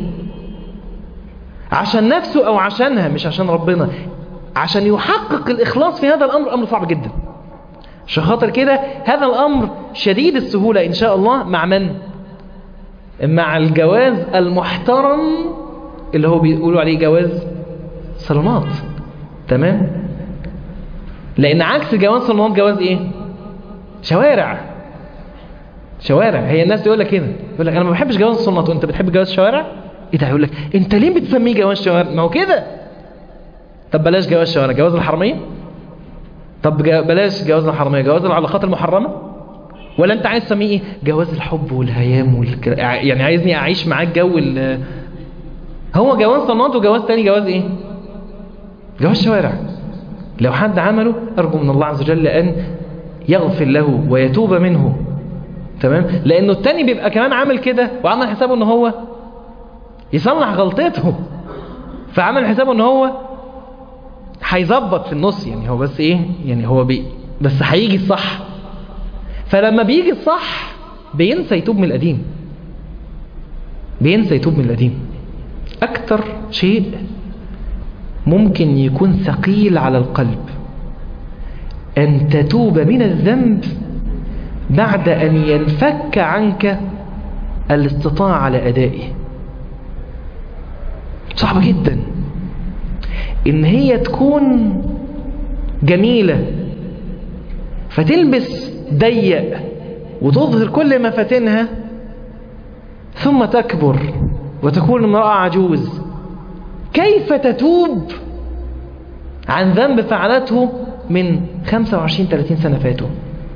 عشان نفسه أو عشانها، مش عشان ربنا. عشان يحقق الإخلاص في هذا الأمر، أمر صعب جدا. عشان خاطر كده هذا الأمر شديد السهولة إن شاء الله. مع من؟ مع الجواز المحترم اللي هو بيقولوا عليه جواز صالونات. تمام؟ لأن عكس جواز صالونات جواز إيه؟ شوارع. شوارع. هي الناس يقول لك كده، يقول لك أنا ما بحبش جواز الصالونات وأنت بتحب جواز الشوارع؟ إيه ده؟ يقول لك أنت ليه بتسميه جواز شوارع؟ ما هو كده. طب بلاش جواز شوارع، جواز الحرمية. طب بلاش جواز الحرمية، جواز العلاقات المحرمة. ولا انت عايز تسميه ايه؟ جواز الحب والهيام يعني عايزني اعيش معاك جو هو جواز صالونات وجواز تاني جواز ايه؟ جواز شوارع. لو حد عمله ارجو من الله عز وجل ان يغفر له ويتوب منه. تمام؟ لانه التاني بيبقى كمان عامل كده وعمل حسابه ان هو يصلح غلطته، فعمل حسابه ان هو هيظبط في النص، يعني هو بس ايه، يعني هو بس هيجي الصح. فلما بيجي الصح بينسى يتوب من القديم، بينسى يتوب من القديم. اكتر شيء ممكن يكون ثقيل على القلب ان تتوب من الذنب بعد ان ينفك عنك الاستطاعة على ادائه. صعب جدا ان هي تكون جميلة فتلبس ضيق وتظهر كل مفاتنها، ثم تكبر وتكون امرأة عجوز. كيف تتوب عن ذنب فعلته من 25-30 سنة فاتوا؟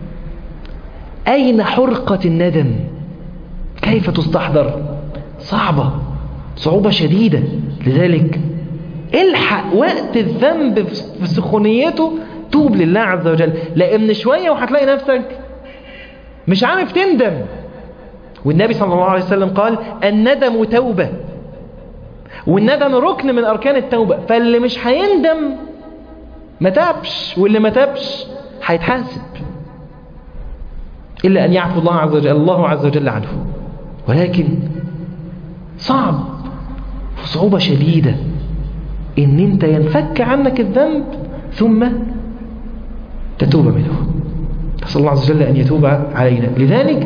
أين حرقة الندم؟ كيف تستحضر؟ صعبة، صعوبة شديدة. لذلك الحق وقت الذنب في سخونيته، توب لله عز وجل، لأن شوية وهتلاقي نفسك مش عارف تندم. والنبي صلى الله عليه وسلم قال الندم توبة، والندم ركن من أركان التوبة. فاللي مش هيندم ما تابش، واللي ما تابش هيتحاسب، إلا أن يعفو الله عز وجل عنه. ولكن صعب وصعوبة شديدة إن أنت ينفك عنك الذنب ثم تتوب منه. نسأل الله عز وجل أن يتوب علينا. لذلك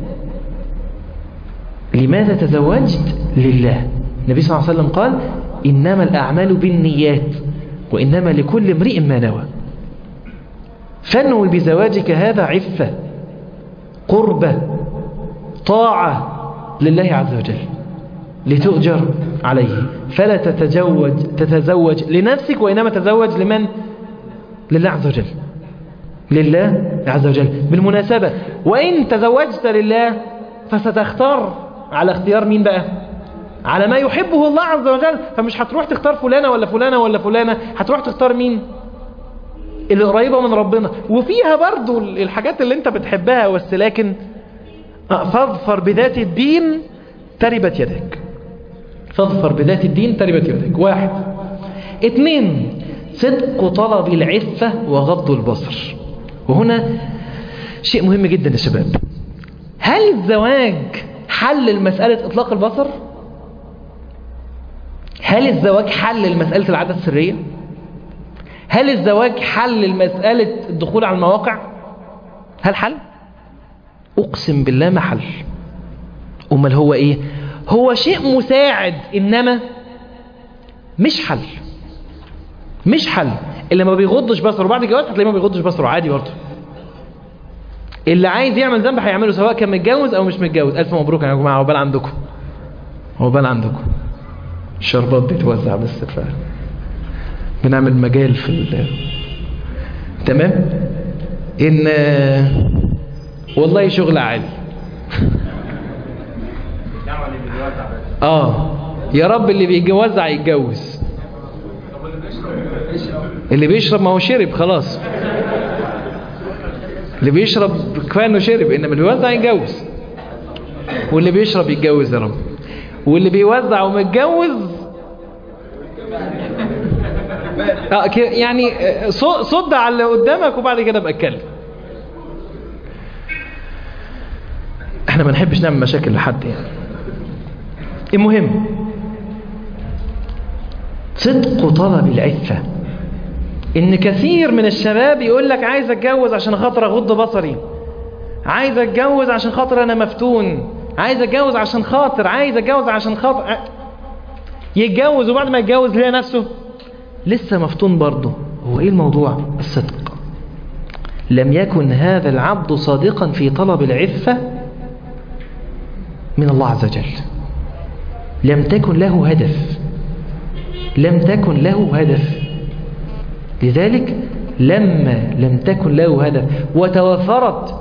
لماذا تزوجت؟ لله. النبي صلى الله عليه وسلم قال إنما الأعمال بالنيات وإنما لكل امرئ ما نوى. فانوي بزواجك هذا عفة، قربة، طاعة لله عز وجل لتؤجر عليه. فلا تتزوج لنفسك، وإنما تزوج لمن؟ لله عز وجل، لله عز وجل. بالمناسبة وإن تزوجت لله فستختار على اختيار مين بقى؟ على ما يحبه الله عز وجل. فمش هتروح تختار فلانة ولا فلانة ولا فلانة، هتروح تختار مين؟ اللي قريبة من ربنا. وفيها برضو الحاجات اللي انت بتحبها، بس لكن فاظفر بذات الدين تربت يدك. فاظفر بذات الدين تربت يدك. 1. 2. صدق طلب العفة وغض البصر. وهنا شيء مهم جدا يا شباب. هل الزواج حل مسألة إطلاق البصر؟ هل الزواج حل مسألة العادة السرية؟ هل الزواج حل مسألة الدخول على المواقع؟ هل حل؟ أقسم بالله ما حل. أمال هو إيه؟ هو شيء مساعد، إنما مش حل. مش حل. اللي ما بيغضش بصره بعد الجواز هتلاقيه ما بيغضش بصره عادي برضه. اللي عايز يعمل ذنب هيعمله سواء كان متجوز او مش متجوز. الف مبروك يا جماعه، عقبال عندكم. عقبال عندكم. الشربات دي توزع بس بنعمل مجال في تمام. ان والله شغل عالي. يا رب اللي بيتوزع يتجوز. اللي بيشرب ما هو شرب خلاص. اللي بيشرب كفايه انه شرب، انما اللي بيوزع يتجوز. واللي بيشرب يتجوز يا رب. واللي بيوزع ومتجوز يعني صد على اللي قدامك وبعد كده ابقى اتكلم. احنا ما نحبش نعمل مشاكل لحد يعني. المهم صدق طلب العفة. ان كثير من الشباب يقول لك عايز اتجوز عشان خاطر اغض بصري، عايز اتجوز عشان خاطر انا مفتون، عايز اتجوز عشان خاطر، عايز اتجوز عشان خاطر، يتجوز وبعد ما يتجوز يلاقي نفسه لسه مفتون برضه. هو ايه الموضوع؟ الصدق. لم يكن هذا العبد صادقا في طلب العفة من الله عز وجل. لم تكن له هدف. لم تكن له هدف. لذلك لما لم تكن له هدف وتوفرت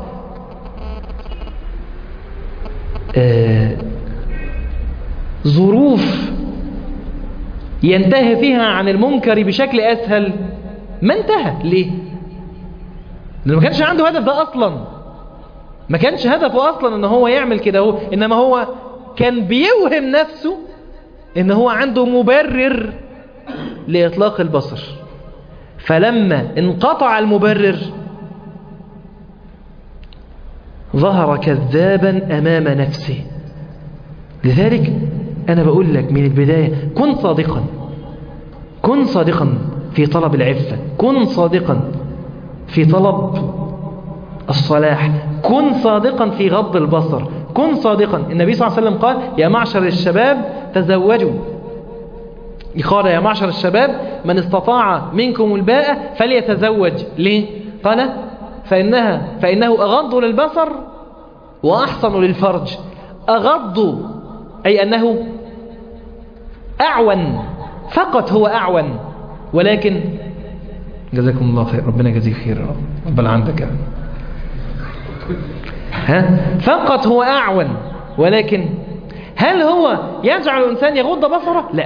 ظروف ينتهي فيها عن المنكر بشكل أسهل، ما انتهى. ليه؟ لأنه ما كانش عنده هدف ده أصلا. ما كانش هدفه أصلا إن هو يعمل كده هو، إنما هو كان بيوهم نفسه إن هو عنده مبرر لإطلاق البصر. فلما انقطع المبرر ظهر كذابا أمام نفسه. لذلك أنا بقول لك من البداية كن صادقا. كن صادقا في طلب العفة. كن صادقا في طلب الصلاح. كن صادقا في غض البصر. كن صادقا. النبي صلى الله عليه وسلم قال يا معشر الشباب تزوجوا. قال يا معشر الشباب من استطاع منكم الباءة فليتزوج. ليه؟ قال فإنه أغض للبصر وأحصن للفرج. أغض أي أنه أعون فقط، هو أعون، ولكن جزاكم الله خير، ربنا يجزيك خير، ربنا عندك فقط هو أعون، ولكن هل هو يجعل الإنسان يغض بصره؟ لا،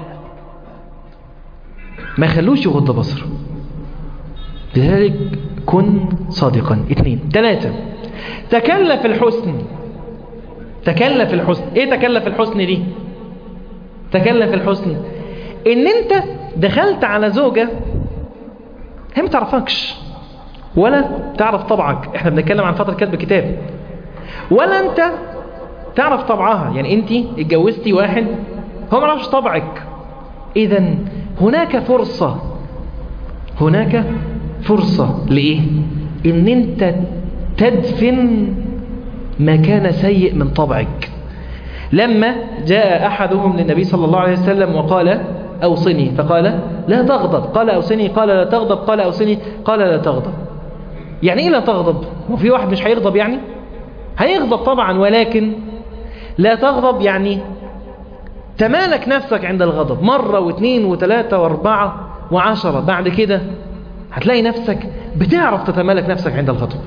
ما خلوش يغض بصره. لذلك كن صادقا. 2 3 تكلف الحسن. تكلف الحسن. ايه تكلف الحسن دي؟ تكلف الحسن ان انت دخلت على زوجة هي ما تعرفكش ولا تعرف طبعك. احنا بنتكلم عن فترة كتب كتاب. ولا انت تعرف طبعها، يعني انت اتجوزتي واحد هو ما يعرفش طبعك. اذا هناك فرصة، هناك فرصة لإيه؟ إن أنت تدفن ما كان سيء من طبعك. لما جاء أحدهم للنبي صلى الله عليه وسلم وقال أوصني، فقال لا تغضب. قال أوصني، قال لا تغضب. قال أوصني، قال لا تغضب. يعني إيه لا تغضب؟ وفي واحد مش هيغضب؟ يعني هيغضب طبعا، ولكن لا تغضب يعني تمالك نفسك عند الغضب مرة واثنين وثلاثة واربعة وعشرة. بعد كده هتلاقي نفسك بتعرف تتمالك نفسك عند الغضب.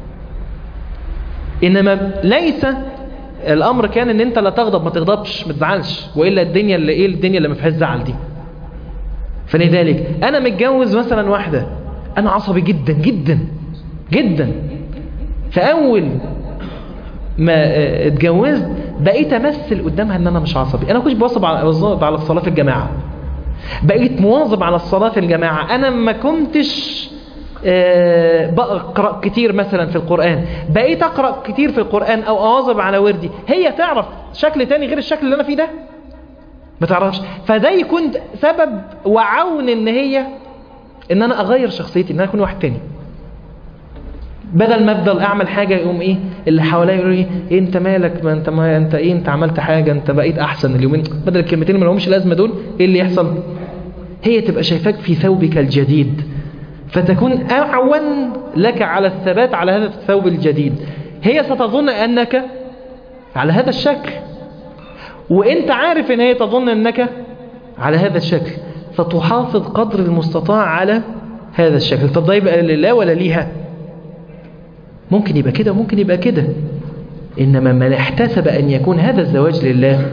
إنما ليس الأمر كان إن أنت لا تغضب، ما تغضبش، ما تزعلش، وإلا الدنيا اللي إيه الدنيا اللي ما فيهاش زعل دي. فلذلك أنا متجوز مثلا واحدة أنا عصبي جدا جدا جدا، فأول ما اتجوزت بقيت أمثل قدامها إن أنا مش عصبي. أنا كنت بواظب على الصلاة في الجماعة، بقيت مواظب على الصلاة في الجماعة. أنا ما كنتش بقرأ كتير مثلا في القرآن، بقيت أقرأ كتير في القرآن أو أواظب على وردي. هي تعرف شكل تاني غير الشكل اللي أنا فيه ده؟ ما تعرفش. فده يكون سبب وعون إن هي إن أنا أغير شخصيتي، إن أنا أكون واحد تاني. بدل ما افضل اعمل حاجه يقوم ايه اللي حواليا يقولوا ايه انت مالك، ما انت ايه، انت عملت حاجه، انت بقيت احسن اليومين. بدل الكلمتين اللي ما لهمش لازمه دول ايه اللي يحصل؟ هي تبقى شايفاك في ثوبك الجديد، فتكون أعون لك على الثبات على هذا الثوب الجديد. هي ستظن أنك على هذا الشكل، وانت عارف ان هي تظن أنك على هذا الشكل، فتحافظ قدر المستطاع على هذا الشكل. طب ده يبقى لله ولا ليها؟ ممكن يبقى كده وممكن يبقى كده، إنما من احتسب أن يكون هذا الزواج لله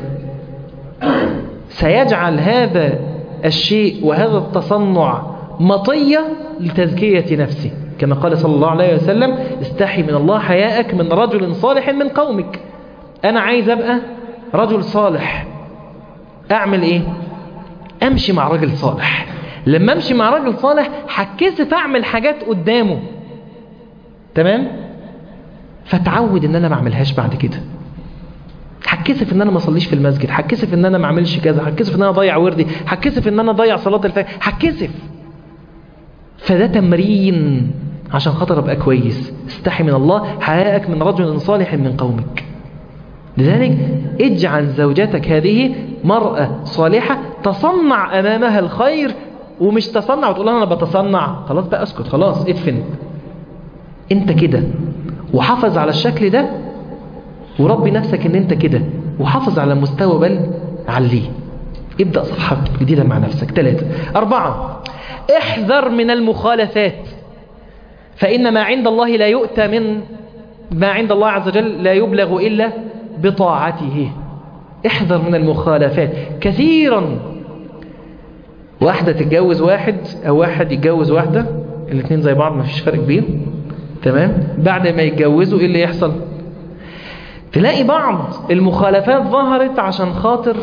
سيجعل هذا الشيء وهذا التصنع مطية لتزكية نفسه، كما قال صلى الله عليه وسلم: استحي من الله حياءك من رجل صالح من قومك. أنا عايز أبقى رجل صالح، أعمل إيه؟ أمشي مع رجل صالح. لما أمشي مع رجل صالح هتكسف أعمل حاجات قدامه، تمام؟ فتعود ان انا ما اعملهاش بعد كده. هتكسف ان انا ما اصليش في المسجد، هتكسف ان انا ما اعملش كذا، هتكسف ان انا اضيع وردي، هتكسف ان انا اضيع صلاه الفجر، هتكسف. فده تمرين عشان خاطر ابقى كويس. استحي من الله حياءك من رجل صالح من قومك. لذلك اجعل زوجتك هذه مرأة صالحة تصنع امامها الخير، ومش تصنع وتقول انا بتصنع. خلاص بقى اسكت، خلاص ادفن انت كده، وحافظ على الشكل ده، وربي نفسك ان انت كده، وحافظ على مستوى بل عليه. ابدأ صفحة جديدة مع نفسك. 3. 4. احذر من المخالفات، فإن ما عند الله لا يؤتى من ما عند الله عز وجل لا يبلغ إلا بطاعته. احذر من المخالفات. كثيرا واحدة تتجوز واحد أو واحد يتجوز واحدة، الاثنين زي بعض ما فيش فرق كبير، تمام؟ بعد ما يتجوزوا ايه اللي يحصل؟ تلاقي بعض المخالفات ظهرت عشان خاطر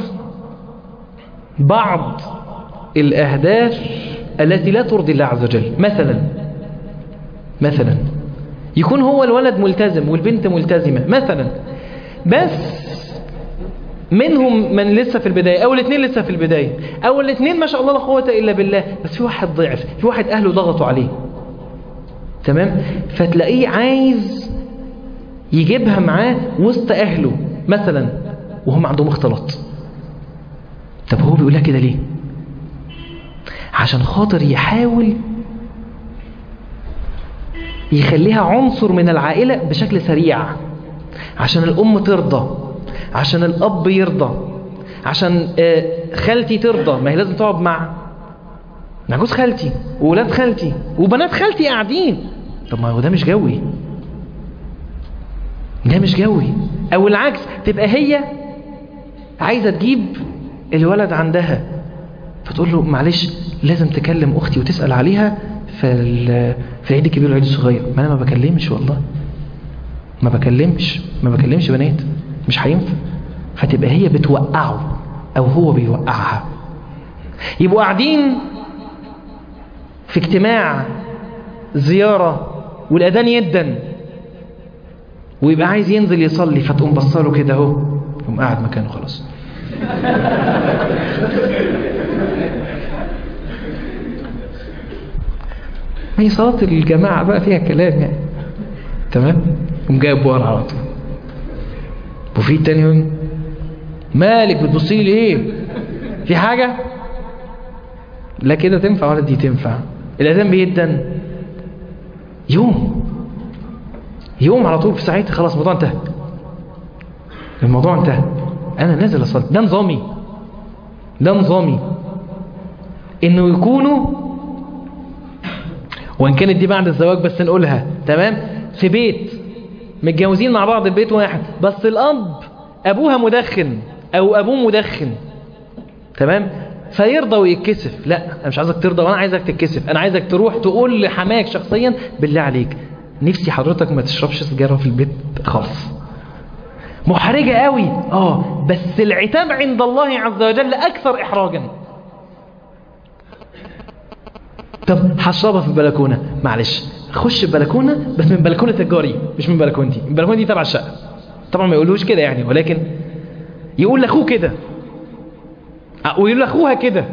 بعض الأهداف التي لا ترضي الله عز وجل. مثلا يكون هو الولد ملتزم والبنت ملتزمة مثلا، بس منهم من لسه في البداية، أو الاثنين لسه في البداية، أو الاثنين ما شاء الله لا قوة إلا بالله، بس في واحد ضعف، في واحد أهله ضغطوا عليه، تمام؟ فتلاقيه عايز يجيبها معاه وسط أهله مثلا وهم عندهم اختلاط. طب هو بيقولها كده ليه؟ عشان خاطر يحاول يخليها عنصر من العائلة بشكل سريع، عشان الأم ترضى، عشان الأب يرضى، عشان خالتي ترضى. ما هي لازم تقعد مع جوز خالتي وولاد خالتي وبنات خالتي قاعدين. طب ما هو ده مش جوي، ده مش جوي. او العكس، تبقى هي عايزة تجيب الولد عندها، فتقول له معلش لازم تكلم اختي وتسأل عليها في العيد الكبير والعيد الصغير. ما انا ما بكلمش، والله ما بكلمش بنات، مش هينفع. فتبقى هي بتوقعه او هو بيوقعها. يبقوا قاعدين في اجتماع زيارة والأذان يدن، ويبقى عايز ينزل يصلي، فتقوم بصاله كده اهو، يقوم قاعد مكانه خلاص. هي صلاة الجماعة بقى فيها كلام يعني، تمام؟ قوم جايب ورا على طول. وفي التاني يقول مالك بتبصي لي ايه؟ في حاجة؟ لا كده تنفع ولا دي تنفع. الأذان بيدن يوم على طول في ساعتها، خلاص الموضوع انتهى. انا نازل اصلي. ده نظامي انه يكونوا، وان كانت دي بعد الزواج بس نقولها، تمام؟ في بيت متجوزين مع بعض، البيت واحد، بس الاب ابوها مدخن او ابوه مدخن، تمام؟ فيرضى ويتكسف. لا انا مش عايزك ترضى، وانا عايزك تتكسف. انا عايزك تروح تقول لحماك شخصيا بالله عليك نفسي حضرتك ما تشربش سجارة في البيت خالص. محرجة قوي بس العتاب عند الله عز وجل اكثر احراجا. طب هشربها في البلكونة، معلش خش البلكونة بس من بلكونة الجاري مش من بلكونتي. البلكونة دي تبع الشقة طبعا، ما يقولوش كده يعني، ولكن يقول لاخوه كده ويقول لاخوها كده،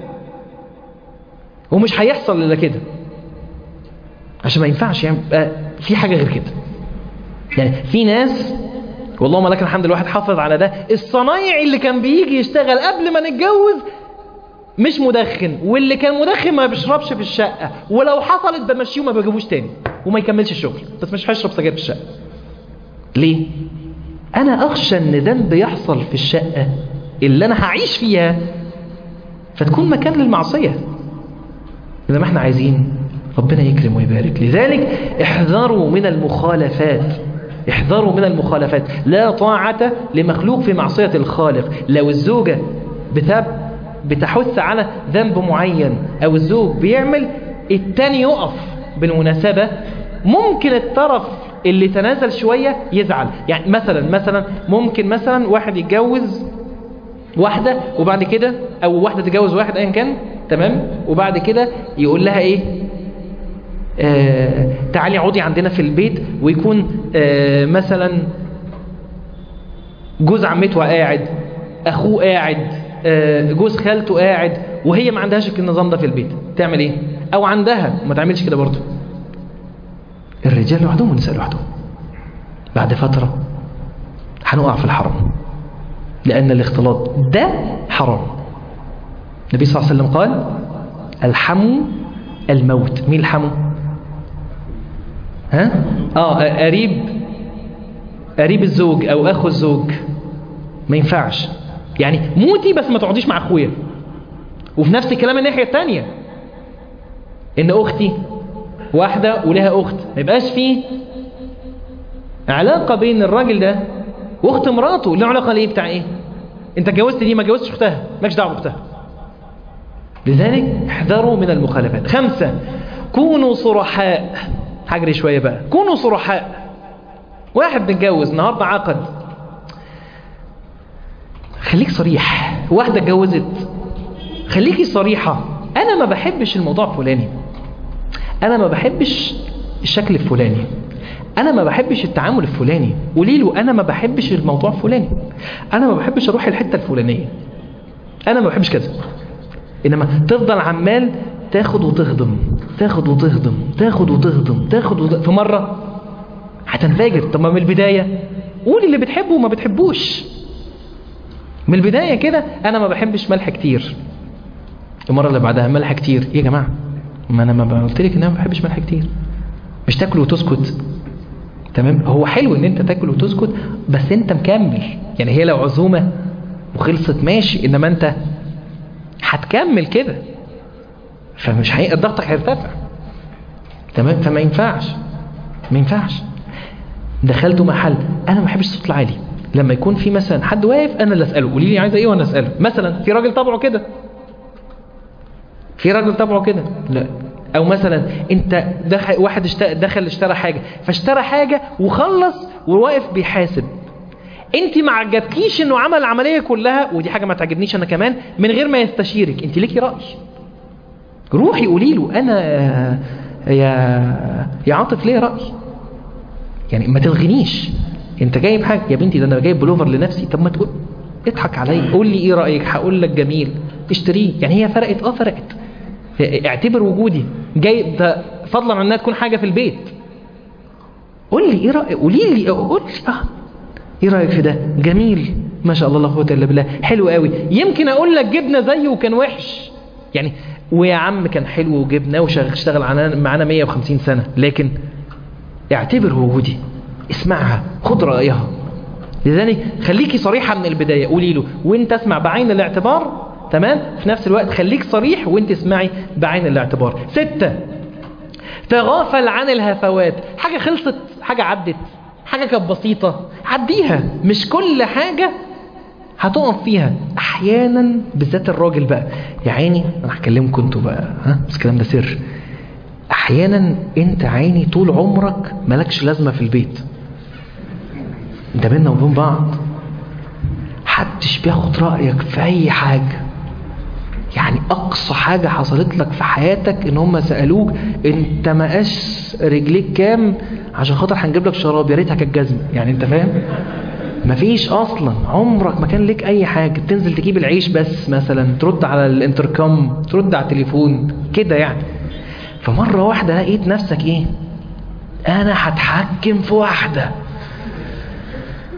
ومش هيحصل الا كده، عشان ما ينفعش يعني في حاجة غير كده. يعني في ناس والله ما لك الحمد الواحد حافظ على ده. الصنايعي اللي كان بيجي يشتغل قبل ما نتجوز مش مدخن، واللي كان مدخن ما بيشربش في الشقة، ولو حصلت بمشيه وما بجيبوش تاني وما يكملش الشغل، بس مش هيشرب سجاير في الشقة. ليه؟ أنا أخشى إن ذنب يحصل في الشقة اللي أنا هعيش فيها فتكون مكان للمعصية. إذا ما احنا عايزين ربنا يكرم ويبارك. لذلك احذروا من المخالفات، احذروا من المخالفات. لا طاعة لمخلوق في معصية الخالق. لو الزوجة بتحث على ذنب معين أو الزوج بيعمل، التاني يقف. بالمناسبة ممكن الطرف اللي تنازل شوية يزعل. يعني مثلا ممكن مثلا واحد يتجوز واحدة وبعد كده، أو واحدة تتجوز واحد أيا كان، تمام، وبعد كده يقول لها إيه، تعالي عودي عندنا في البيت، ويكون مثلا جوز عمته قاعد، أخوه قاعد، جوز خالته قاعد، وهي ما عندهاش النظام ده في البيت. تعمل إيه؟ أو عندها ما تعملش كده برضه. الرجال لوحدهم والنساء لوحدهم. بعد فترة هنقع في الحرام، لأن الاختلاط ده حرام. النبي صلى الله عليه وسلم قال الحمو الموت. مين الحمو؟ قريب الزوج أو أخو الزوج. ما ينفعش يعني موتي بس ما تقعديش مع أخويا. وفي نفس الكلام الناحية التانية، إن أختي واحدة ولها أخت، ما يبقاش فيه علاقة بين الراجل ده واخت مراته. له علاقة ليه؟ بتاع ايه؟ انت اتجوزت دي ما اتجوزتش اختها، مالكش دعوه باختها. لذلك احذروا من المخالفات. 5 كونوا صرحاء. هجري شويه بقى. كونوا صرحاء. واحد متجوز النهارده عقد، خليك صريح. واحده اتجوزت، خليكي صريحه. انا ما بحبش الموضوع الفلاني، انا ما بحبش الشكل الفلاني، انا ما بحبش التعامل الفلاني. قولي له انا ما بحبش الموضوع الفلاني، انا ما بحبش اروح الحته الفلانيه، انا ما بحبش كذا. انما تفضل عمال تاخد وتهضم، تاخد وتهضم، تاخد وتهضم، تاخد وتهضم، في مره هتنفجر. طب ما من البدايه قولي اللي بتحبه وما بتحبوش من البدايه كده. انا ما بحبش ملح كتير، المره اللي بعدها ملح كتير. يا جماعه ما انا ما قلت لك ان انا ما بحبش ملح كتير. مش تاكل وتسكت، تمام؟ هو حلو ان انت تاكل وتسكت، بس انت مكمل. يعني هي لو عزومه وخلصت ماشي، انما انت هتكمل كده، فمش ضغطك هيرتفع، تمام؟ فما ينفعش، ما ينفعش. دخلتوا محل، انا ما بحبش الصوت العالي. لما يكون في مثلا حد واقف انا اللي اساله، قولي لي عايزه ايه وانا اساله. مثلا في راجل طبعه كده، في راجل طبعه كده، لا. او مثلا انت واحد دخل اشترى حاجه، فاشترى حاجه وخلص وواقف بيحاسب، انت ما عجبكيش انه عمل العمليه كلها، ودي حاجه ما تعجبنيش انا كمان، من غير ما يستشيرك. انت ليكي راي، روحي قولي له انا يا عاطف ليه راي. يعني ما تلغنيش. انت جايب حاجه يا بنتي، ده انا جايب بلوفر لنفسي. طب ما تقول، اضحك عليا، قول لي ايه رايك، هقول لك جميل، اشتريه. يعني هي فرقت، فرقت. اعتبر وجودي جاي ده فضلا عن انها تكون حاجه في البيت. قول لي ايه رايك، قولي لي، قول لي ايه رايك في ده، جميل، ما شاء الله لا قوه الا بالله، حلو قوي. يمكن اقول لك جبنه زيه وكان وحش يعني، ويا عم كان حلو وجبناه واشتغل معانا 150 سنه، لكن اعتبر وجودي، اسمعها، خد رايها. لذلك خليكي صريحه من البدايه، قولي له وانت اسمع بعين الاعتبار، تمام؟ في نفس الوقت خليك صريح وانت اسمعي بعين الاعتبار. 6 تغافل عن الهفوات. حاجة خلصت، حاجة عدت، حاجة كانت بسيطة، عديها. مش كل حاجة هتقف فيها. احيانا بالذات الراجل بقى، يا عيني انا هكلمكم انتوا بقى، بس الكلام ده سر. احيانا انت عيني طول عمرك مالكش لازمة في البيت، ده بيننا وبين بعض محدش بياخد رأيك في اي حاجة. يعني اقصى حاجة حصلت لك في حياتك ان هم سألوك انت مقاس رجليك كام عشان خاطر هنجيب لك شراب، يا ريتها كانت جزمة. يعني انت فاهم؟ مفيش اصلا، عمرك ما كان لك اي حاجة. تنزل تجيب العيش بس مثلا، ترد على الانتركم، ترد على التليفون كده يعني. فمرة واحدة لقيت نفسك ايه، انا هتحكم في واحدة،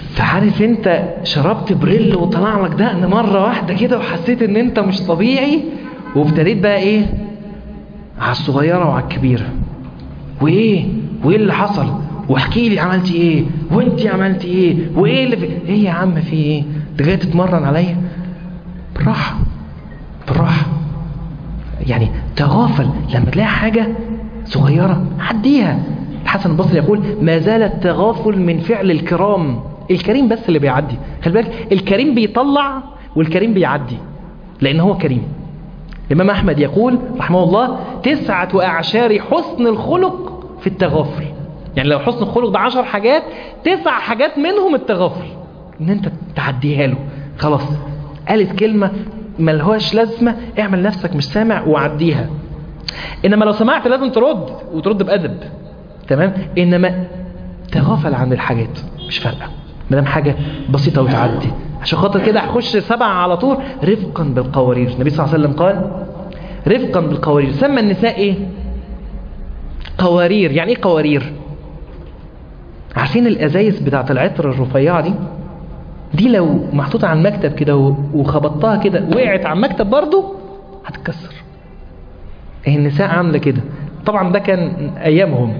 فعارف انت شربت بريل وطلع لك دقن مرة واحدة كده وحسيت ان انت مش طبيعي، وابتديت بقى ايه على الصغيرة وعلى الكبيرة، وايه اللي حصل، واحكي لي عملتي ايه، وانتي عملتي ايه، وايه اللي ايه يا عم في ايه، لغاية تتمرن عليا. بالراحة بالراحة، يعني تغافل لما تلاقي حاجة صغيرة عديها. الحسن البصري يقول ما زال التغافل من فعل الكرام. الكريم بس اللي بيعدي، خلي بالك، الكريم بيطلع والكريم بيعدي لأن هو كريم. الإمام أحمد يقول رحمه الله 9 أعشار حسن الخلق في التغافل. يعني لو حسن الخلق ده 10 حاجات، 9 حاجات منهم التغافل، ان انت تعديها له. خلاص قالت كلمة ملهاش لازمة، اعمل نفسك مش سامع وعديها. انما لو سمعت لازم ترد، وترد بأدب، تمام. انما تغافل عن الحاجات مش فارقة، مادام حاجة بسيطة وتعدي. عشان خاطر كده هخش 7 على طول. رفقا بالقوارير، النبي صلى الله عليه وسلم قال رفقا بالقوارير. سمى النساء ايه؟ قوارير. يعني ايه قوارير؟ عارفين الازايز بتاعت العطر الرفيعة دي لو محطوطة على المكتب كده وخبطتها كده وقعت على المكتب برضو هتتكسر. النساء عاملة كده. طبعا ده كان ايامهم،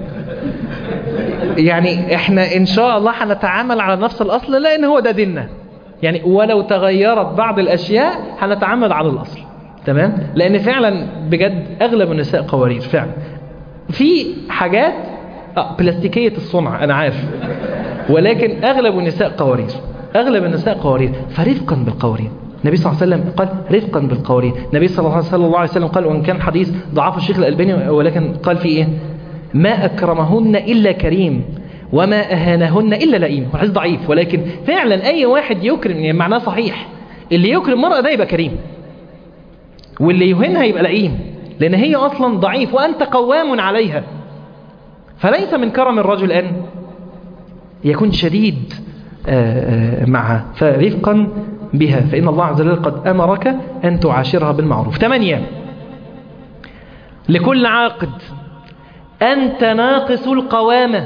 يعني احنا ان شاء الله هنتعامل على نفس الاصل لان هو ده ديننا. يعني ولو تغيرت بعض الاشياء هنتعامل على الاصل، تمام. لان فعلا بجد اغلب النساء قوارير فعلا. في حاجات بلاستيكية الصنع انا عارف، ولكن اغلب النساء قوارير، اغلب النساء قوارير. فرفقا بالقوارير. النبي صلى الله عليه وسلم قال رفقا بالقوارير. النبي صلى الله عليه وسلم قال، وان كان حديث ضعف الشيخ الألباني، ولكن قال فيه ايه؟ ما اكرمهن الا كريم وما اهانهن الا لئيم. الحديث ضعيف، ولكن فعلا اي واحد يكرم، يعني معناه صحيح، اللي يكرم مرأة ده يبقى كريم، واللي يهينها يبقى لئيم، لان هي اصلا ضعيف وانت قوام عليها. فليس من كرم الرجل ان يكون شديد معها. فرفقا بها، فإن الله عز وجل قد أمرك أن تعاشرها بالمعروف. 8 لكل عاقد أنت ناقص القوامة.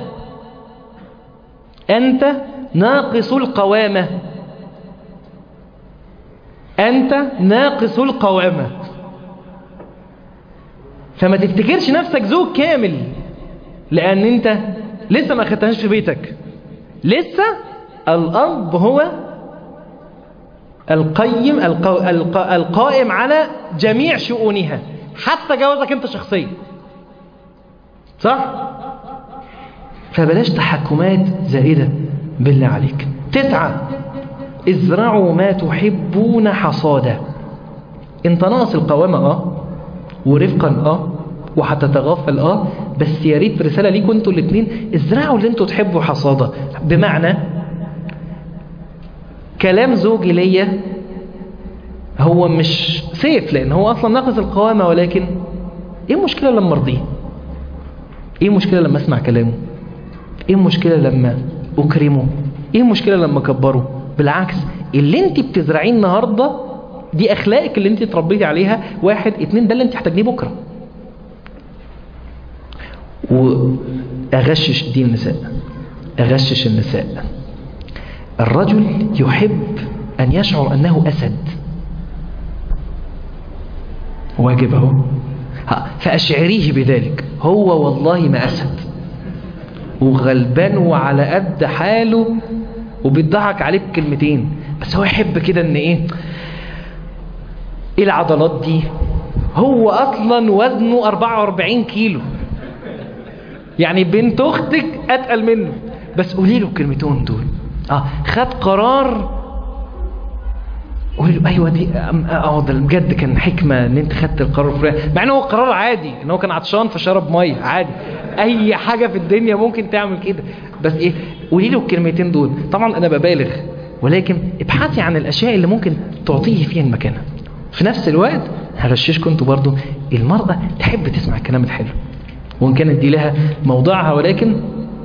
أنت ناقص القوامة. أنت ناقص القوامة. فما تفتكرش نفسك زوج كامل، لأن أنت لسه ما أخدتهاش في بيتك. لسه الأب هو القائم على جميع شؤونها، حتى جوازك انت شخصيا، صح؟ فبلاش تحكمات زائدة بالله عليك. 9 ازرعوا ما تحبون حصادا. انت ناقص القوامة ورفقا وهتتغافل بس يا ريت رسالة ليكم انتوا الاثنين، ازرعوا اللي انتوا تحبوا حصادا. بمعنى كلام زوجي ليا هو مش سيف، لان هو اصلا ناقص القوامة، ولكن ايه المشكلة لما ارضيه؟ ايه المشكلة لما اسمع كلامه؟ ايه المشكلة لما اكرمه؟ ايه المشكلة لما اكبره؟ بالعكس، اللي انت بتزرعيه النهاردة دي اخلاقك اللي انت اتربيتي عليها. 1 2 ده اللي انت هتجنيه بكرة. واغشش دي النساء، اغشش النساء. الرجل يحب أن يشعر أنه أسد، واجبه، فأشعريه بذلك. هو والله ما أسد، وغلبان وعلى قد حاله وبيضحك عليه بكلمتين، بس هو يحب كده ان ايه العضلات دي. هو اصلا وزنه 44 كيلو، يعني بنت اختك اتقل منه، بس قولي له الكلمتين دول. خد قرار، قولي له ايوه دي ده بجد كان حكمه ان انت خدت القرار الفلاني، مع انه هو قرار عادي، ان هو كان عطشان فشرب ميه عادي، اي حاجه في الدنيا ممكن تعمل كده، بس ايه قولي له الكلمتين دول. طبعا انا ببالغ، ولكن ابحثي عن الاشياء اللي ممكن تعطيه فيها المكانه. في نفس الوقت هغششكم انتوا برضو، المرأة تحب تسمع الكلام الحلو، وان كانت دي لها موضعها، ولكن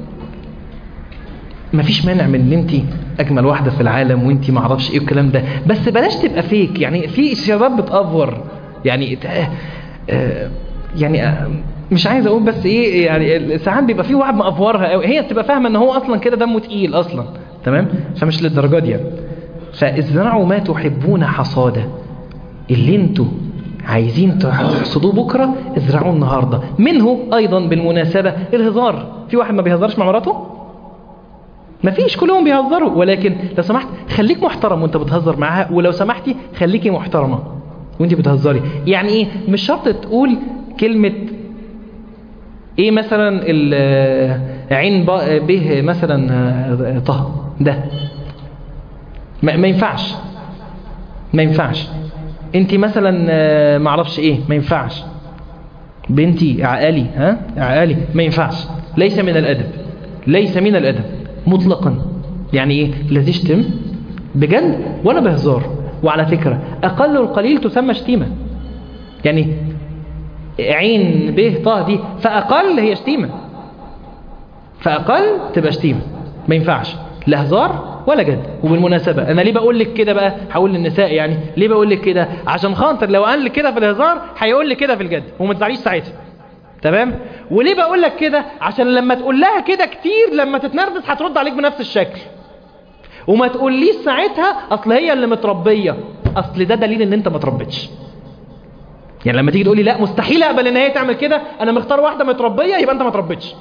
مفيش مانع من ان انت اجمل واحدة في العالم وانت ما اعرفش ايه الكلام ده، بس بلاش تبقى فيك. يعني في شباب بتأفور، يعني مش عايز اقول بس ايه يعني ساعات بيبقى في واحد مقفورها قوي، هي بتبقى فاهمه ان هو اصلا كده دمه تقيل اصلا، تمام؟ فمش للدرجه دي يعني. فازرعوا ما تحبون حصاده، اللي انتوا عايزين تحصدوه بكره ازرعوه النهارده. منه ايضا بالمناسبه الهزار. في واحد ما بيهزرش مع مراته؟ ما فيش، كلهم بيهزروا، ولكن لو سمحت خليك محترم وانت بتهزر معاها، ولو سمحتي خليكي محترمه وانت بتهزري. يعني ايه؟ مش شرط تقول كلمه ايه مثلا عين به مثلا طه، ده ما ينفعش، ما ينفعش. انت مثلا معرفش ايه، ما ينفعش. بنتي عقالي، ها عقالي، ما ينفعش. ليس من الادب، ليس من الادب مطلقا. يعني ايه؟ لا تشتم بجد ولا بهزار. وعلى فكرة اقل القليل تسمى شتيمة. يعني عين به طه دي فاقل هي شتيمة، فاقل تبقى شتيمة. ما ينفعش لا هزار ولا جد. وبالمناسبة انا ليه بقول لك كده بقى؟ هقول للنساء يعني ليه بقول لك كده؟ عشان خاطر لو قال لك كده في الهزار هيقول لك كده في الجد وما تزعليش ساعتها، تمام؟ وليه بقول لك كده؟ عشان لما تقول لها كده كتير لما تتنرفز هترد عليك بنفس الشكل، وما تقوليش ساعتها اصل هي اللي متربيه، اصل ده دليل ان انت ما تربيتش. يعني لما تيجي تقولي لا مستحيل اقبل ان هي تعمل كده، انا مختار واحده متربيه، يبقى انت ما تربيتش.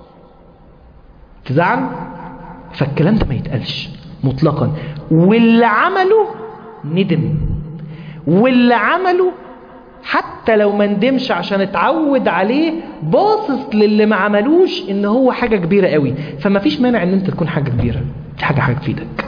تزعل؟ فالكلام ده ما يتقالش مطلقا. واللي عمله ندم، واللي عمله حتى لو ما ندمش عشان اتعود عليه، باصص للي ما عملوش ان هو حاجة كبيرة قوي. فما فيش مانع ان انت تكون حاجة كبيرة، دي حاجة تفيدك.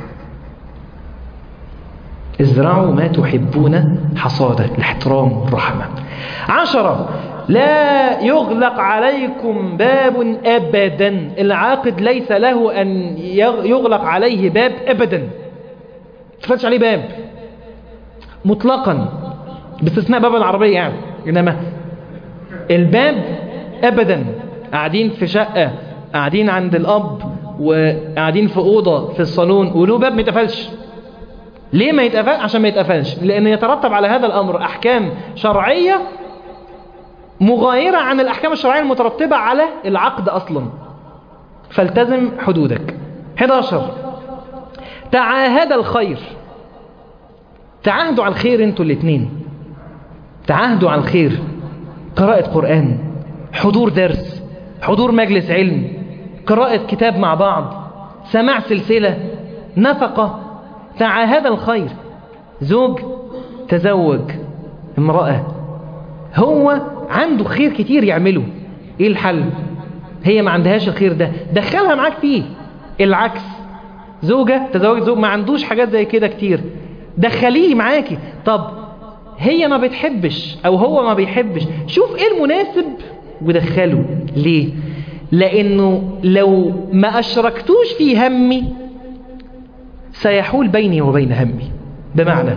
ازرعوا ما تحبون حصاده، الاحترام والرحمة. 10، لا يغلق عليكم باب أبدا. العاقد ليس له أن يغلق عليه باب أبدا، ما تفتش عليه باب مطلقا، باستثناء باب العربية يعني. إنما الباب أبدا، قاعدين في شقة، قاعدين عند الأب، وقاعدين في أوضة في الصالون وله باب ما يتقفلش. ليه ما يتقفل؟ عشان ما يتقفلش، لأن يترتب على هذا الأمر أحكام شرعية مغايرة عن الأحكام الشرعية المترتبة على العقد أصلا، فالتزم حدودك. 11، تعاهد الخير. تعاهدوا على الخير انتوا الاثنين، تعاهدوا على الخير. قراءة قرآن، حضور درس، حضور مجلس علم، قراءة كتاب مع بعض، سماع سلسلة، نفقة. تعاهد الخير. زوج تزوج امرأة هو عنده خير كتير يعمله، ايه الحل؟ هي ما عندهاش الخير ده، دخلها معاك فيه. العكس، زوجة تزوج زوج ما عندوش حاجات زي كده كتير، دخليه معاكي. طب هي ما بتحبش او هو ما بيحبش، شوف ايه المناسب ودخله. ليه؟ لانه لو ما اشركتوش في همي سيحول بيني وبين همي. بمعنى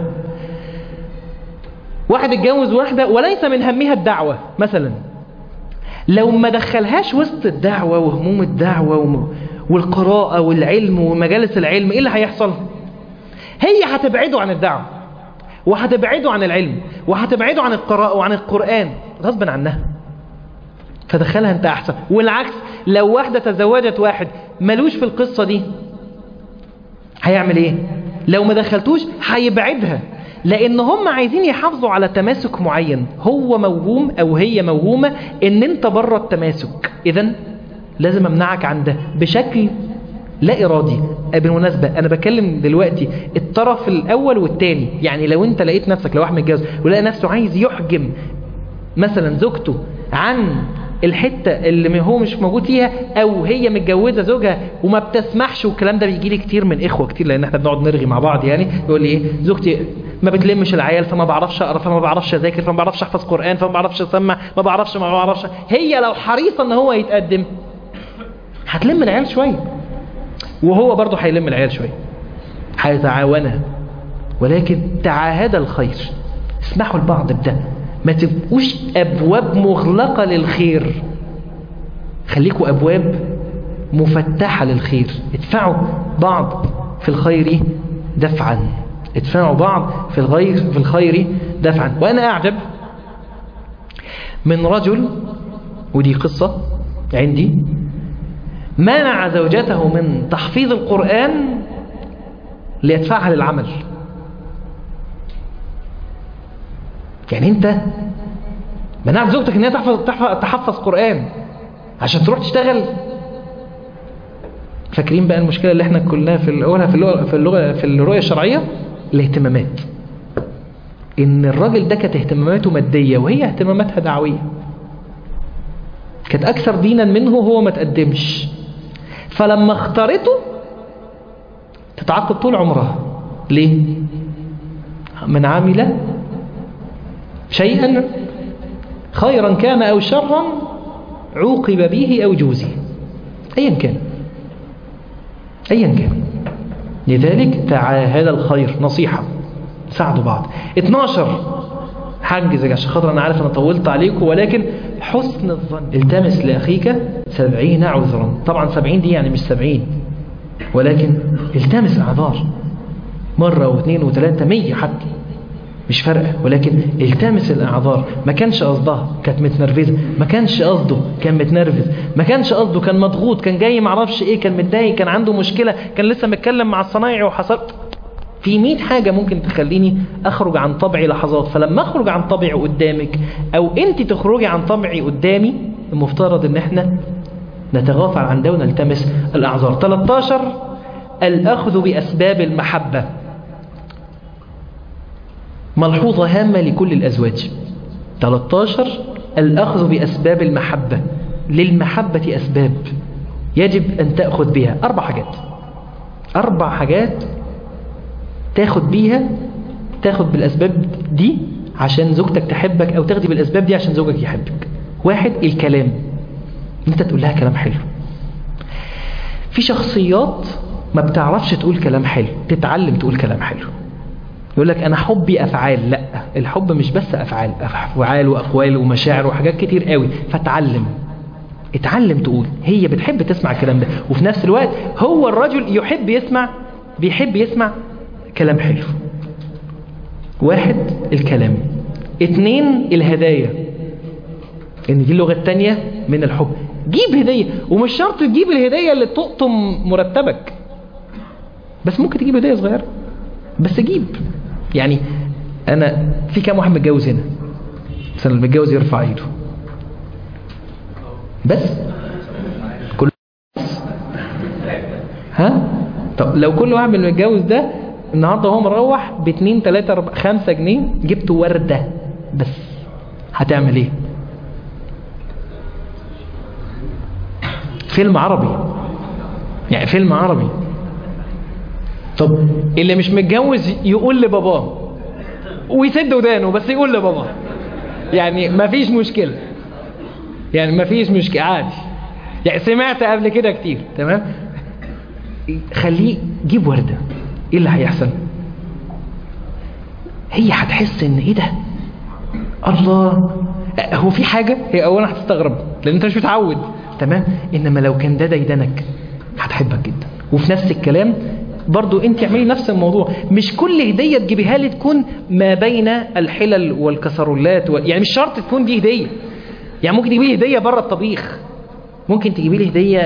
واحد اتجوز واحدة وليس من همها الدعوة مثلا، لو ما دخلهاش وسط الدعوة وهموم الدعوة والقراءة والعلم ومجالس العلم، ايه اللي هيحصل؟ هي هتبعده عن الدعوة، وهتبعده عن العلم، وهتبعده عن القراءة وعن القرآن غصبا عنها. فدخلها انت احسن. والعكس، لو واحدة تزوجت واحد ملوش في القصة دي، هيعمل ايه؟ لو ما دخلتوش هيبعدها، لان هم عايزين يحافظوا على تماسك معين. هو موهوم او هي موهومة ان انت بره التماسك، اذن لازم امنعك عن ده بشكل لا ارادي. بالمناسبة انا بكلم دلوقتي الطرف الاول والتاني. يعني لو انت لقيت نفسك، لو واحد متجوز ولقى نفسه عايز يحجم مثلا زوجته عن الحتة اللي هو مش موجود فيها، او هي متجوزة زوجها وما بتسمحش، والكلام ده بيجي لي كتير من اخوة كتير، لان احنا بنقعد نرغي مع بعض. يعني يقول لي ايه، زوجتي ما بتلمش العيال، فما بعرفش اقرا، فما بعرفش اذاكر، فما بعرفش احفظ قرآن، فما بعرفش اسمع، ما بعرفش. هي لو حريصة ان هو يتقدم هتلم العيال شوية، وهو برضه هيلم العيال شوية، هيتعاونا. ولكن تعاهد الخير، اسمحوا لبعض بده، ما تبقوش أبواب مغلقة للخير، خليكوا أبواب مفتحة للخير. ادفعوا بعض في الخير دفعا، ادفعوا بعض في الخير دفعا. وأنا أعجب من رجل ودي قصة عندي، منع زوجته من تحفيظ القرآن ليدفعها للعمل. يعني انت منعت زوجتك ان هي تحفظ قرآن عشان تروح تشتغل. فاكرين بقى المشكلة اللي احنا كلها في الرؤية الشرعية؟ الاهتمامات. ان الراجل ده كانت اهتماماته مادية وهي اهتماماتها دعوية، كانت اكثر دينا منه وهو ما تقدمش، فلما اختارته تتعاقب طول عمرها. ليه؟ من عمل شيئا خيرا كان او شرا عوقب به او جوزي، ايا كان ايا كان. لذلك تعاهد الخير، نصيحة، ساعدوا بعض. 12 حجز عشان خاطر انا عارف انا طولت عليكم، ولكن حسن الظن. التمس لاخيك 70 عذرا. طبعا 70 دي يعني مش 70، ولكن التمس اعذار مرة واثنين وثلاثة 100 حتى، مش فارقة، ولكن التمس الاعذار. ما كانش قصدها، كانت متنرفزة، ما كانش قصده، كان متنرفز، ما كانش قصده، كان مضغوط، كان جاي معرفش ايه، كان متضايق، كان عنده مشكلة، كان لسه متكلم مع الصنايعي وحصل في 100 حاجة ممكن تخليني أخرج عن طبعي لحظات. فلما أخرج عن طبعي قدامك أو أنت تخرجي عن طبعي قدامي، المفترض أن احنا نتغافل عن ده ونلتمس الأعذار. 13 الأخذ بأسباب المحبة. ملحوظة هامة لكل الأزواج. 13 الأخذ بأسباب المحبة. للمحبة أسباب يجب أن تأخذ بها. 4 حاجات، 4 حاجات تاخد بيها، تاخد بالأسباب دي عشان زوجتك تحبك، أو تاخدي بالأسباب دي عشان زوجك يحبك. 1 الكلام، انت تقول لها كلام حلو. في شخصيات ما بتعرفش تقول كلام حلو، تتعلم تقول كلام حلو. يقول لك أنا حبي أفعال. لا، الحب مش بس أفعال، أفعال وأقوال ومشاعر وحاجات كتير قوي. فتعلم، اتعلم تقول. هي بتحب تسمع الكلام ده، وفي نفس الوقت هو الرجل بيحب يسمع كلام حلو. 1 الكلام. 2 الهدايا، ان دي اللغة التانية من الحب. جيب هدية، ومش شرط تجيب الهدية اللي تقطم مرتبك، بس ممكن تجيب هدية صغيرة، بس جيب. يعني انا في كام واحد متجوز هنا؟ مثلا المتجوز يرفع ايده بس. كل طب لو كل واحد من المتجوز ده النهارده هو مروح ب2 3 4 5 جنيه جبت وردة بس، هتعمل ايه؟ فيلم عربي، يعني فيلم عربي. طب اللي مش متجوز يقول لباباه ويسد ودانه، بس يقول لباباه، يعني مفيش مشكلة، يعني مفيش مشكلة عادي. يعني سمعت قبل كده كتير، تمام؟ خليه جيب وردة. ايه اللي هيحصل؟ هي هتحس ان ايه ده، الله، هو في حاجة. هي اولا هتستغرب لان انت مش متعود، تمام؟ انما لو كان ده ديدنك هتحبك جدا. وفي نفس الكلام برضو انت اعملي نفس الموضوع. مش كل هدية تجيبيها لي تكون ما بين الحلل والكسرولات يعني مش شرط تكون دي هدية. يعني ممكن تجيبي لي هدية بره الطبيخ، ممكن تجيبي لي هدية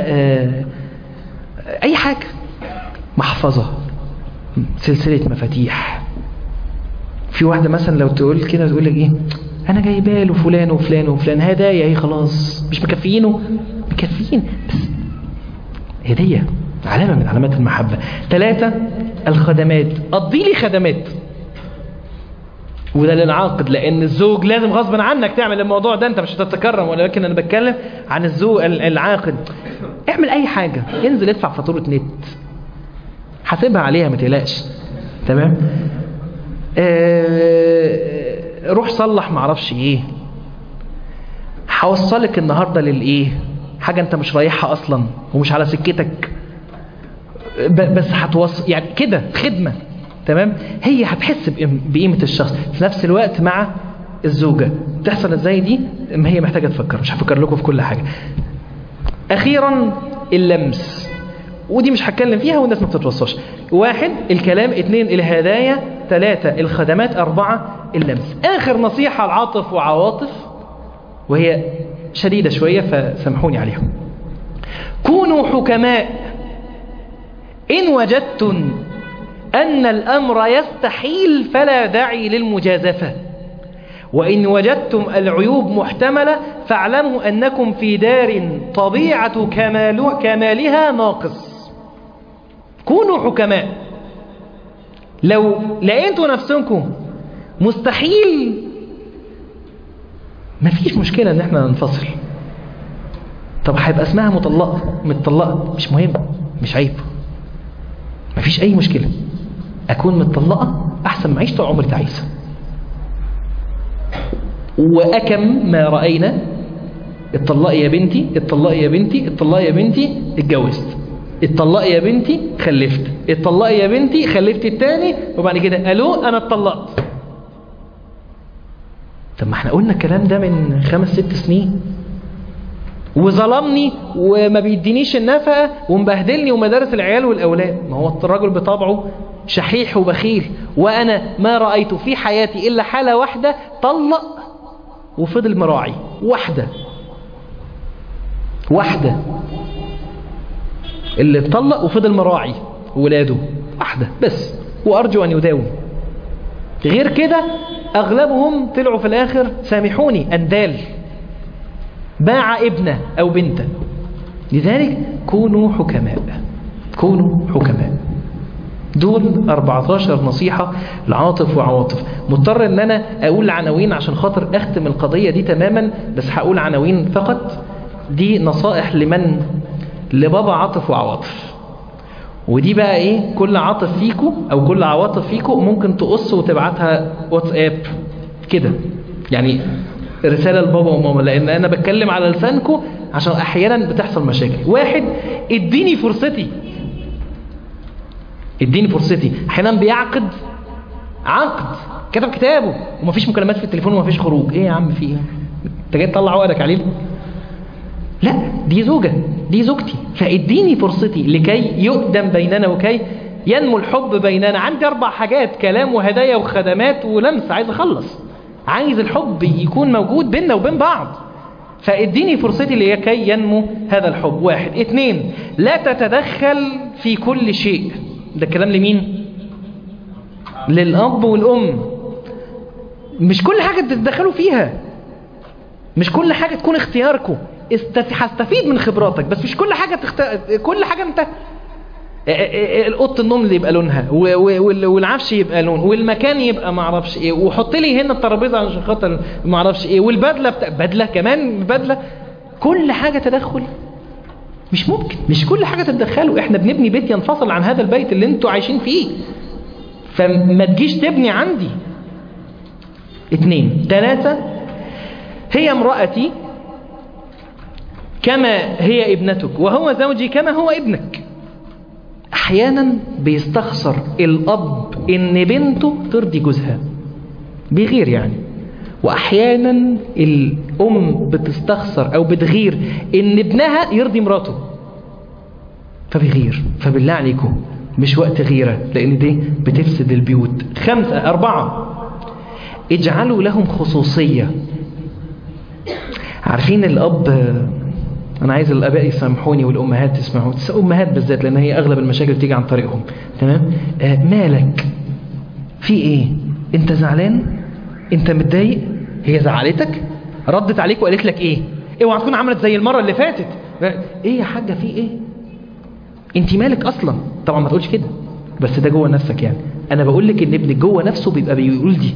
اي حاجة، محفظة، سلسلة مفاتيح. في واحدة مثلا لو تقول كده تقول لك ايه، انا جايبه له فلان وفلان وفلان هدايا، ايه خلاص مش مكفيينه، مكفيين بس هدية، علامة من علامات المحبة. 3 الخدمات. قضي لي خدمات، وده للعاقد، لان الزوج لازم غصبا عنك تعمل الموضوع ده، انت مش هتتكرم، ولكن انا بتكلم عن الزوج العاقد. اعمل اي حاجة، انزل ادفع فاتورة نت، حاسبها عليها ما تقلقش، تمام؟ روح صلح معرفش ايه، هوصلك النهاردة للايه، حاجة انت مش رايحها اصلا ومش على سكتك، بس هتوصل يعني كده خدمة، تمام؟ هي هتحس بقيمة الشخص. في نفس الوقت مع الزوجة تحصل ازاي دي، ما هي محتاجة تفكر، مش هفكر لكم في كل حاجة. اخيرا اللمس، ودي مش هتكلم فيها والناس ما بتتوصاش. 1 الكلام، 2 الهدايا، 3 الخدمات، 4 اللمس. اخر نصيحة العاطف وعواطف، وهي شديدة شوية فسامحوني عليهم. كونوا حكماء إن وجدتم أن الأمر يستحيل فلا داعي للمجازفة، وإن وجدتم العيوب محتملة فاعلموا أنكم في دار طبيعة كمالها ناقص. كونوا حكماء. لو لقيتوا نفسكم مستحيل مفيش مشكلة ان احنا ننفصل. طب هيبقى اسمها متطلقة مش مهم، مش عيب، مفيش اي مشكلة. اكون متطلقة احسن ما عيش طول عمري تعيسة. واكم ما رأينا اتطلقي يا بنتي، اتطلقي يا بنتي، اتطلقي يا بنتي، اتجوزت، اتطلقي يا بنتي خلفت، اتطلقي يا بنتي خلفت التاني، وبعد كده الو انا اتطلقت. طب ما احنا قلنا الكلام ده من 5-6 سنين، وظلمني وما بيدينيش النفقة ومبهدلني ومدارس العيال والأولاد. ما هو الرجل بطبعه شحيح وبخيل، وأنا ما رأيت في حياتي إلا حالة واحدة طلق وفضل مراعي. واحدة اللي اتطلق وفضل مراعي ولاده، واحدة بس، وأرجو أن يداوم. غير كده أغلبهم طلعوا في الآخر سامحوني أندال، باع ابنه أو بنته. لذلك كونوا حكماء، كونوا حكماء. دول 14 نصيحة لعاطف وعواطف. مضطر ان انا اقول عناوين عشان خاطر اختم القضية دي تماما، بس هقول عناوين فقط. دي نصائح لمن؟ لبابا عاطف وعواطف. ودي بقى ايه، كل عاطف فيكو او كل عواطف فيكو ممكن تقص وتبعتها واتساب كده، يعني رسالة لبابا وماما، لان انا بتكلم على لسانكو عشان احيانا بتحصل مشاكل. واحد، اديني فرصتي، اديني فرصتي. احيانا بيعقد عقد، كتب كتابه ومفيش مكالمات في التليفون ومفيش خروج. ايه يا عم في ايه؟ انت جاي تطلع عقدك عليه؟ لا، دي زوجة، دي زوجتي، فاديني فرصتي لكي يقدم بيننا وكي ينمو الحب بيننا. عندي 4 حاجات: كلام وهدايا وخدمات ولمس. عايز اخلص، عايز الحب يكون موجود بيننا وبين بعض، فاديني فرصتي لكي ينمو هذا الحب. 1. 2. لا تتدخل في كل شيء. ده الكلام لمين؟ للأب والأم. مش كل حاجة تتدخلوا فيها، مش كل حاجة تكون اختياركم. هستفيد من خبراتك، بس مش كل حاجة كل حاجة انت الأوضة النوم اللي يبقى لونها، والعفش يبقى لون، والمكان يبقى معرفش ايه، وحط لي هنا الترابيزة عشان خاطر معرفش ايه، والبدلة بدلة كمان بدلة. كل حاجة تدخل مش ممكن. مش كل حاجة تتدخلوا. احنا بنبني بيت ينفصل عن هذا البيت اللي انتوا عايشين فيه، فما تجيش تبني عندي. 2. 3. هي امرأتي كما هي ابنتك، وهو زوجي كما هو ابنك. احيانا بيستخسر الاب ان بنته ترضي جوزها، بيغير يعني. واحيانا الام بتستخسر او بتغير ان ابنها يرضي مراته، فبيغير. فبالله عليكم مش وقت غيرة، لان دي بتفسد البيوت. 4. اجعلوا لهم خصوصية. عارفين الاب، انا عايز الاباء يسامحوني والامهات تسمعوا، امهات بالذات لان هي اغلب المشاكل تيجي عن طريقهم. تمام؟ مالك في ايه؟ انت زعلان؟ انت متضايق؟ هي زعلتك؟ ردت عليك وقالت لك ايه؟ اوعى تكون عملت زي المره اللي فاتت. ايه يا حاجه في ايه؟ انت مالك اصلا؟ طبعا ما تقولش كده، بس ده جوه نفسك. يعني انا بقول لك ان ابنك جوه نفسه بيبقى بيقول دي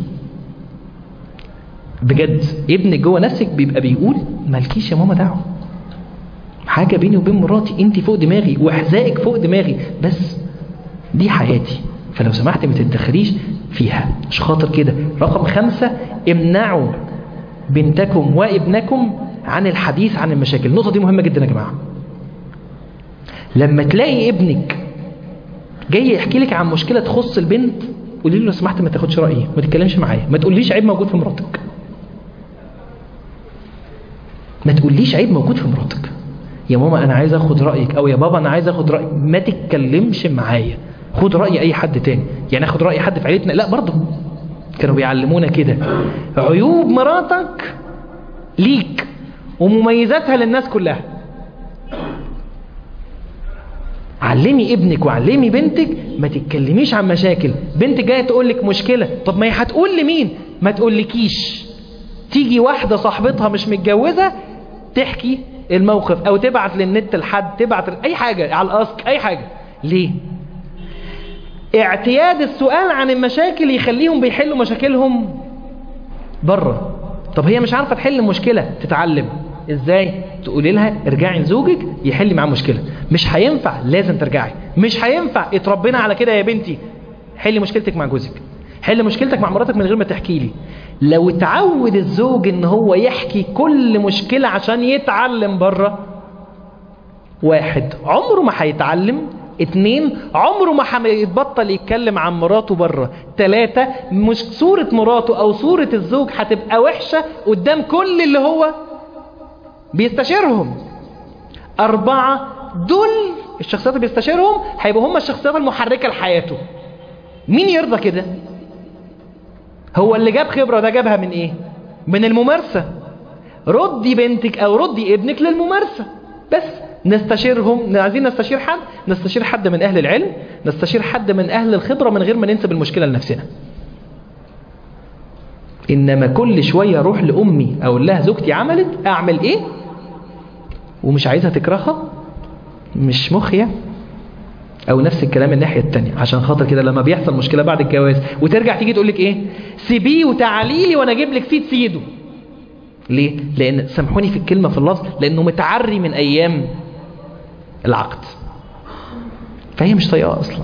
بجد. ابنك جوه نفسك بيبقى بيقول مالكيش يا ماما دعوه، حاجه بيني وبين مراتي، انت فوق دماغي واحزائك فوق دماغي، بس دي حياتي، فلو سمحت ما تتدخليش فيها. مش خاطر كده. 5. امنعوا بنتكم وابنكم عن الحديث عن المشاكل. النقطة دي مهمة جدا يا جماعة. لما تلاقي ابنك جاي يحكي لك عن مشكلة تخص البنت، قولي له لو سمحت ما تاخدش رأيي، ما تتكلمش معايا، ما تقوليش عيب موجود في مراتك، ما تقوليش عيب موجود في مراتك. يا ماما انا عايز اخد رأيك، او يا بابا انا عايز اخد رأيك، ما تتكلمش معايا، خد رأي اي حد تاني. يعني اخد رأي حد في عيلتنا؟ لا، برضه كانوا بيعلمونا كده. عيوب مراتك ليك ومميزاتها للناس كلها. علمي ابنك وعلمي بنتك ما تتكلميش عن مشاكل. بنتك جايه تقول لك مشكله، طب ما هي هتقول لمين؟ ما تقولكيش. تيجي واحده صاحبتها مش متجوزه تحكي الموقف، او تبعت للنت لحد، تبعت اي حاجه على الاسك، اي حاجه. ليه؟ اعتياد السؤال عن المشاكل يخليهم بيحلوا مشاكلهم بره. طب هي مش عارفه تحل مشكله، تتعلم ازاي. تقولي لها ارجعي لزوجك يحل معاه مشكله. مش هينفع، لازم ترجعي. مش هينفع، اتربينا على كده يا بنتي. حلي مشكلتك مع جوزك، حل مشكلتك مع مراتك من غير ما تحكي لي. لو اتعود الزوج ان هو يحكي كل مشكله عشان يتعلم بره، 1 عمره ما هيتعلم، 2 عمره ما هيتبطل يتكلم عن مراته بره، 3 مش صورة مراته او صورة الزوج هتبقى وحشة قدام كل اللي هو بيستشيرهم، 4 دول الشخصيات اللي بيستشيرهم هيبقوا هم الشخصيات المحركة لحياته. مين يرضى كده؟ هو اللي جاب خبرة ده جابها من ايه؟ من الممارسة. ردي بنتك او ردي ابنك للممارسة. بس نستشيرهم، عايزين نستشير حد، نستشير حد من اهل العلم، نستشير حد من اهل الخبرة من غير ما ننسب المشكلة لنفسنا. انما كل شوية اروح لامي اقول لها زوجتي عملت، اعمل ايه؟ ومش عايزها تكرهها، مش مخية. او نفس الكلام الناحية التانية، عشان خاطر كده لما بيحصل مشكلة بعد الجواز وترجع تيجي تقولك ايه؟ سيبيه وتعاليلي وانا اجيب لك سيد سيده. ليه؟ لان سامحوني في الكلمة في اللفظ، لانه متعري من ايام العقد، فهي مش طايقاه اصلا.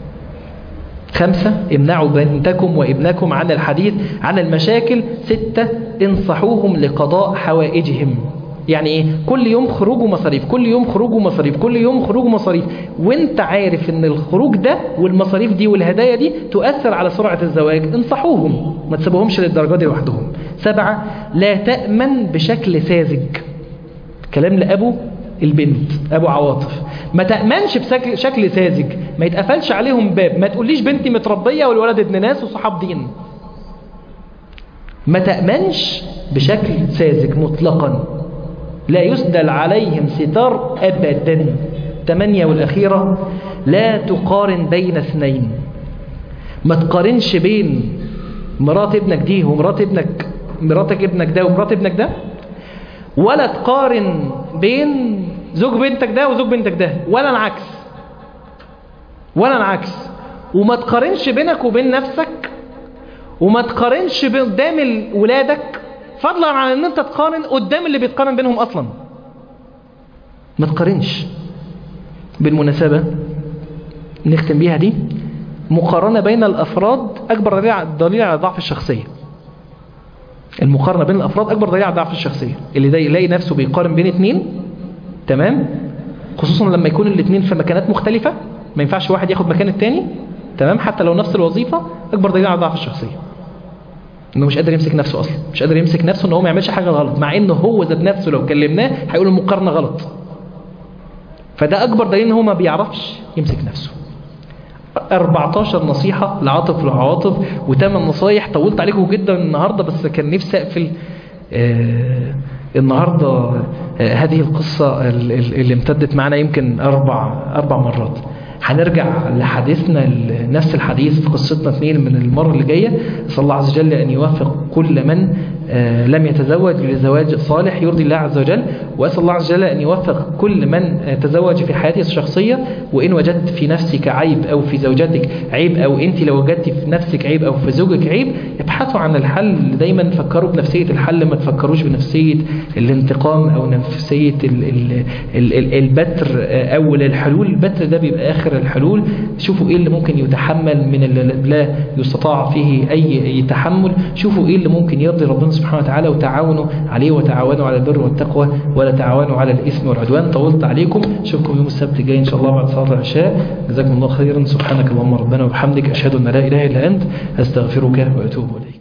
5 امنعوا بنتكم وابنكم عن الحديث عن المشاكل. 6 انصحوهم لقضاء حوائجهم. يعني ايه؟ كل يوم خروج ومصاريف، كل يوم خروج ومصاريف، كل يوم خروج ومصاريف، وانت عارف ان الخروج ده والمصاريف دي والهدايا دي تؤثر على سرعة الزواج. انصحوهم، ما تسيبوهمش للدرجة دي لوحدهم. 7 لا تأمن بشكل ساذج. كلام لأبو البنت، أبو عواطف. ما تأمنش بشكل ساذج، ما يتقفلش عليهم باب. ما تقوليش بنتي متربية والولد ابن ناس وصحاب دين. ما تأمنش بشكل ساذج مطلقا. لا يسدل عليهم ستار أبدا. 8 والأخيرة لا تقارن بين اثنين. ما تقارنش بين مرات ابنك دي ومرات ابنك، مراتك ابنك ده ومرات ابنك ده، ولا تقارن بين زوج بنتك ده وزوج بنتك ده، ولا العكس، ولا العكس. وما تقارنش بينك وبين نفسك، وما تقارنش قدام ولادك، فضلا عن ان انت تقارن قدام اللي بيتقارن بينهم اصلا. ما تقارنش. بالمناسبة نختم بيها دي، مقارنة بين الافراد اكبر دليل على ضعف الشخصية. المقارنة بين الافراد اكبر دليل على ضعف الشخصية. اللي ده يلاقي نفسه بيقارن بين 2، تمام، خصوصا لما يكون الاثنين في مكانات مختلفة، ما ينفعش واحد ياخد مكان التاني، تمام، حتى لو نفس الوظيفة، اكبر دليل على ضعف الشخصية. انه مش قادر يمسك نفسه اصلا، مش قادر يمسك نفسه ان هو ما يعملش حاجة غلط، مع انه هو ذات نفسه لو كلمناه هيقول المقارنة غلط. فده اكبر دليل ان هو ما بيعرفش يمسك نفسه. 14 نصيحة لعاطف وعواطف و8 نصايح. طولت عليكم جدا النهاردة، بس كان نفسي اقفل النهاردة هذه القصة اللي امتدت معنا يمكن 4 مرات. هنرجع لحديثنا نفس الحديث في قصتنا 2 من المرة اللي جاية. أسأل الله عز وجل أن يوفق كل من لم يتزوج لزواج صالح يرضي الله عز وجل، وأسأل الله عز وجل أن يوفق كل من تزوج في حياته الشخصية. وإن وجدت في نفسك عيب أو في زوجتك عيب، أو أنت لو وجدت في نفسك عيب أو في زوجك عيب، ابحثوا عن الحل. دايما فكروا بنفسية الحل، ما تفكروش بنفسية الانتقام أو نفسية البتر أول الحلول. البتر ده بيبقى آخر الحلول. شوفوا إيه اللي ممكن يتحمل من اللي لا يستطاع فيه أي تحمل. شوفوا إيه اللي ممكن يرضي ربنا سبحانه وتعالى، وتعاونوا عليه، وتعاونوا على البر والتقوى ولا تعاونوا على الإثم والعدوان. طولت عليكم، اشوفكم يوم السبت الجاي إن شاء الله بعد صلاة العشاء. جزاكم الله خيرا. سبحانك اللهم ربنا وبحمدك، أشهد أن لا إله إلا أنت، أستغفرك وأتوب إليك.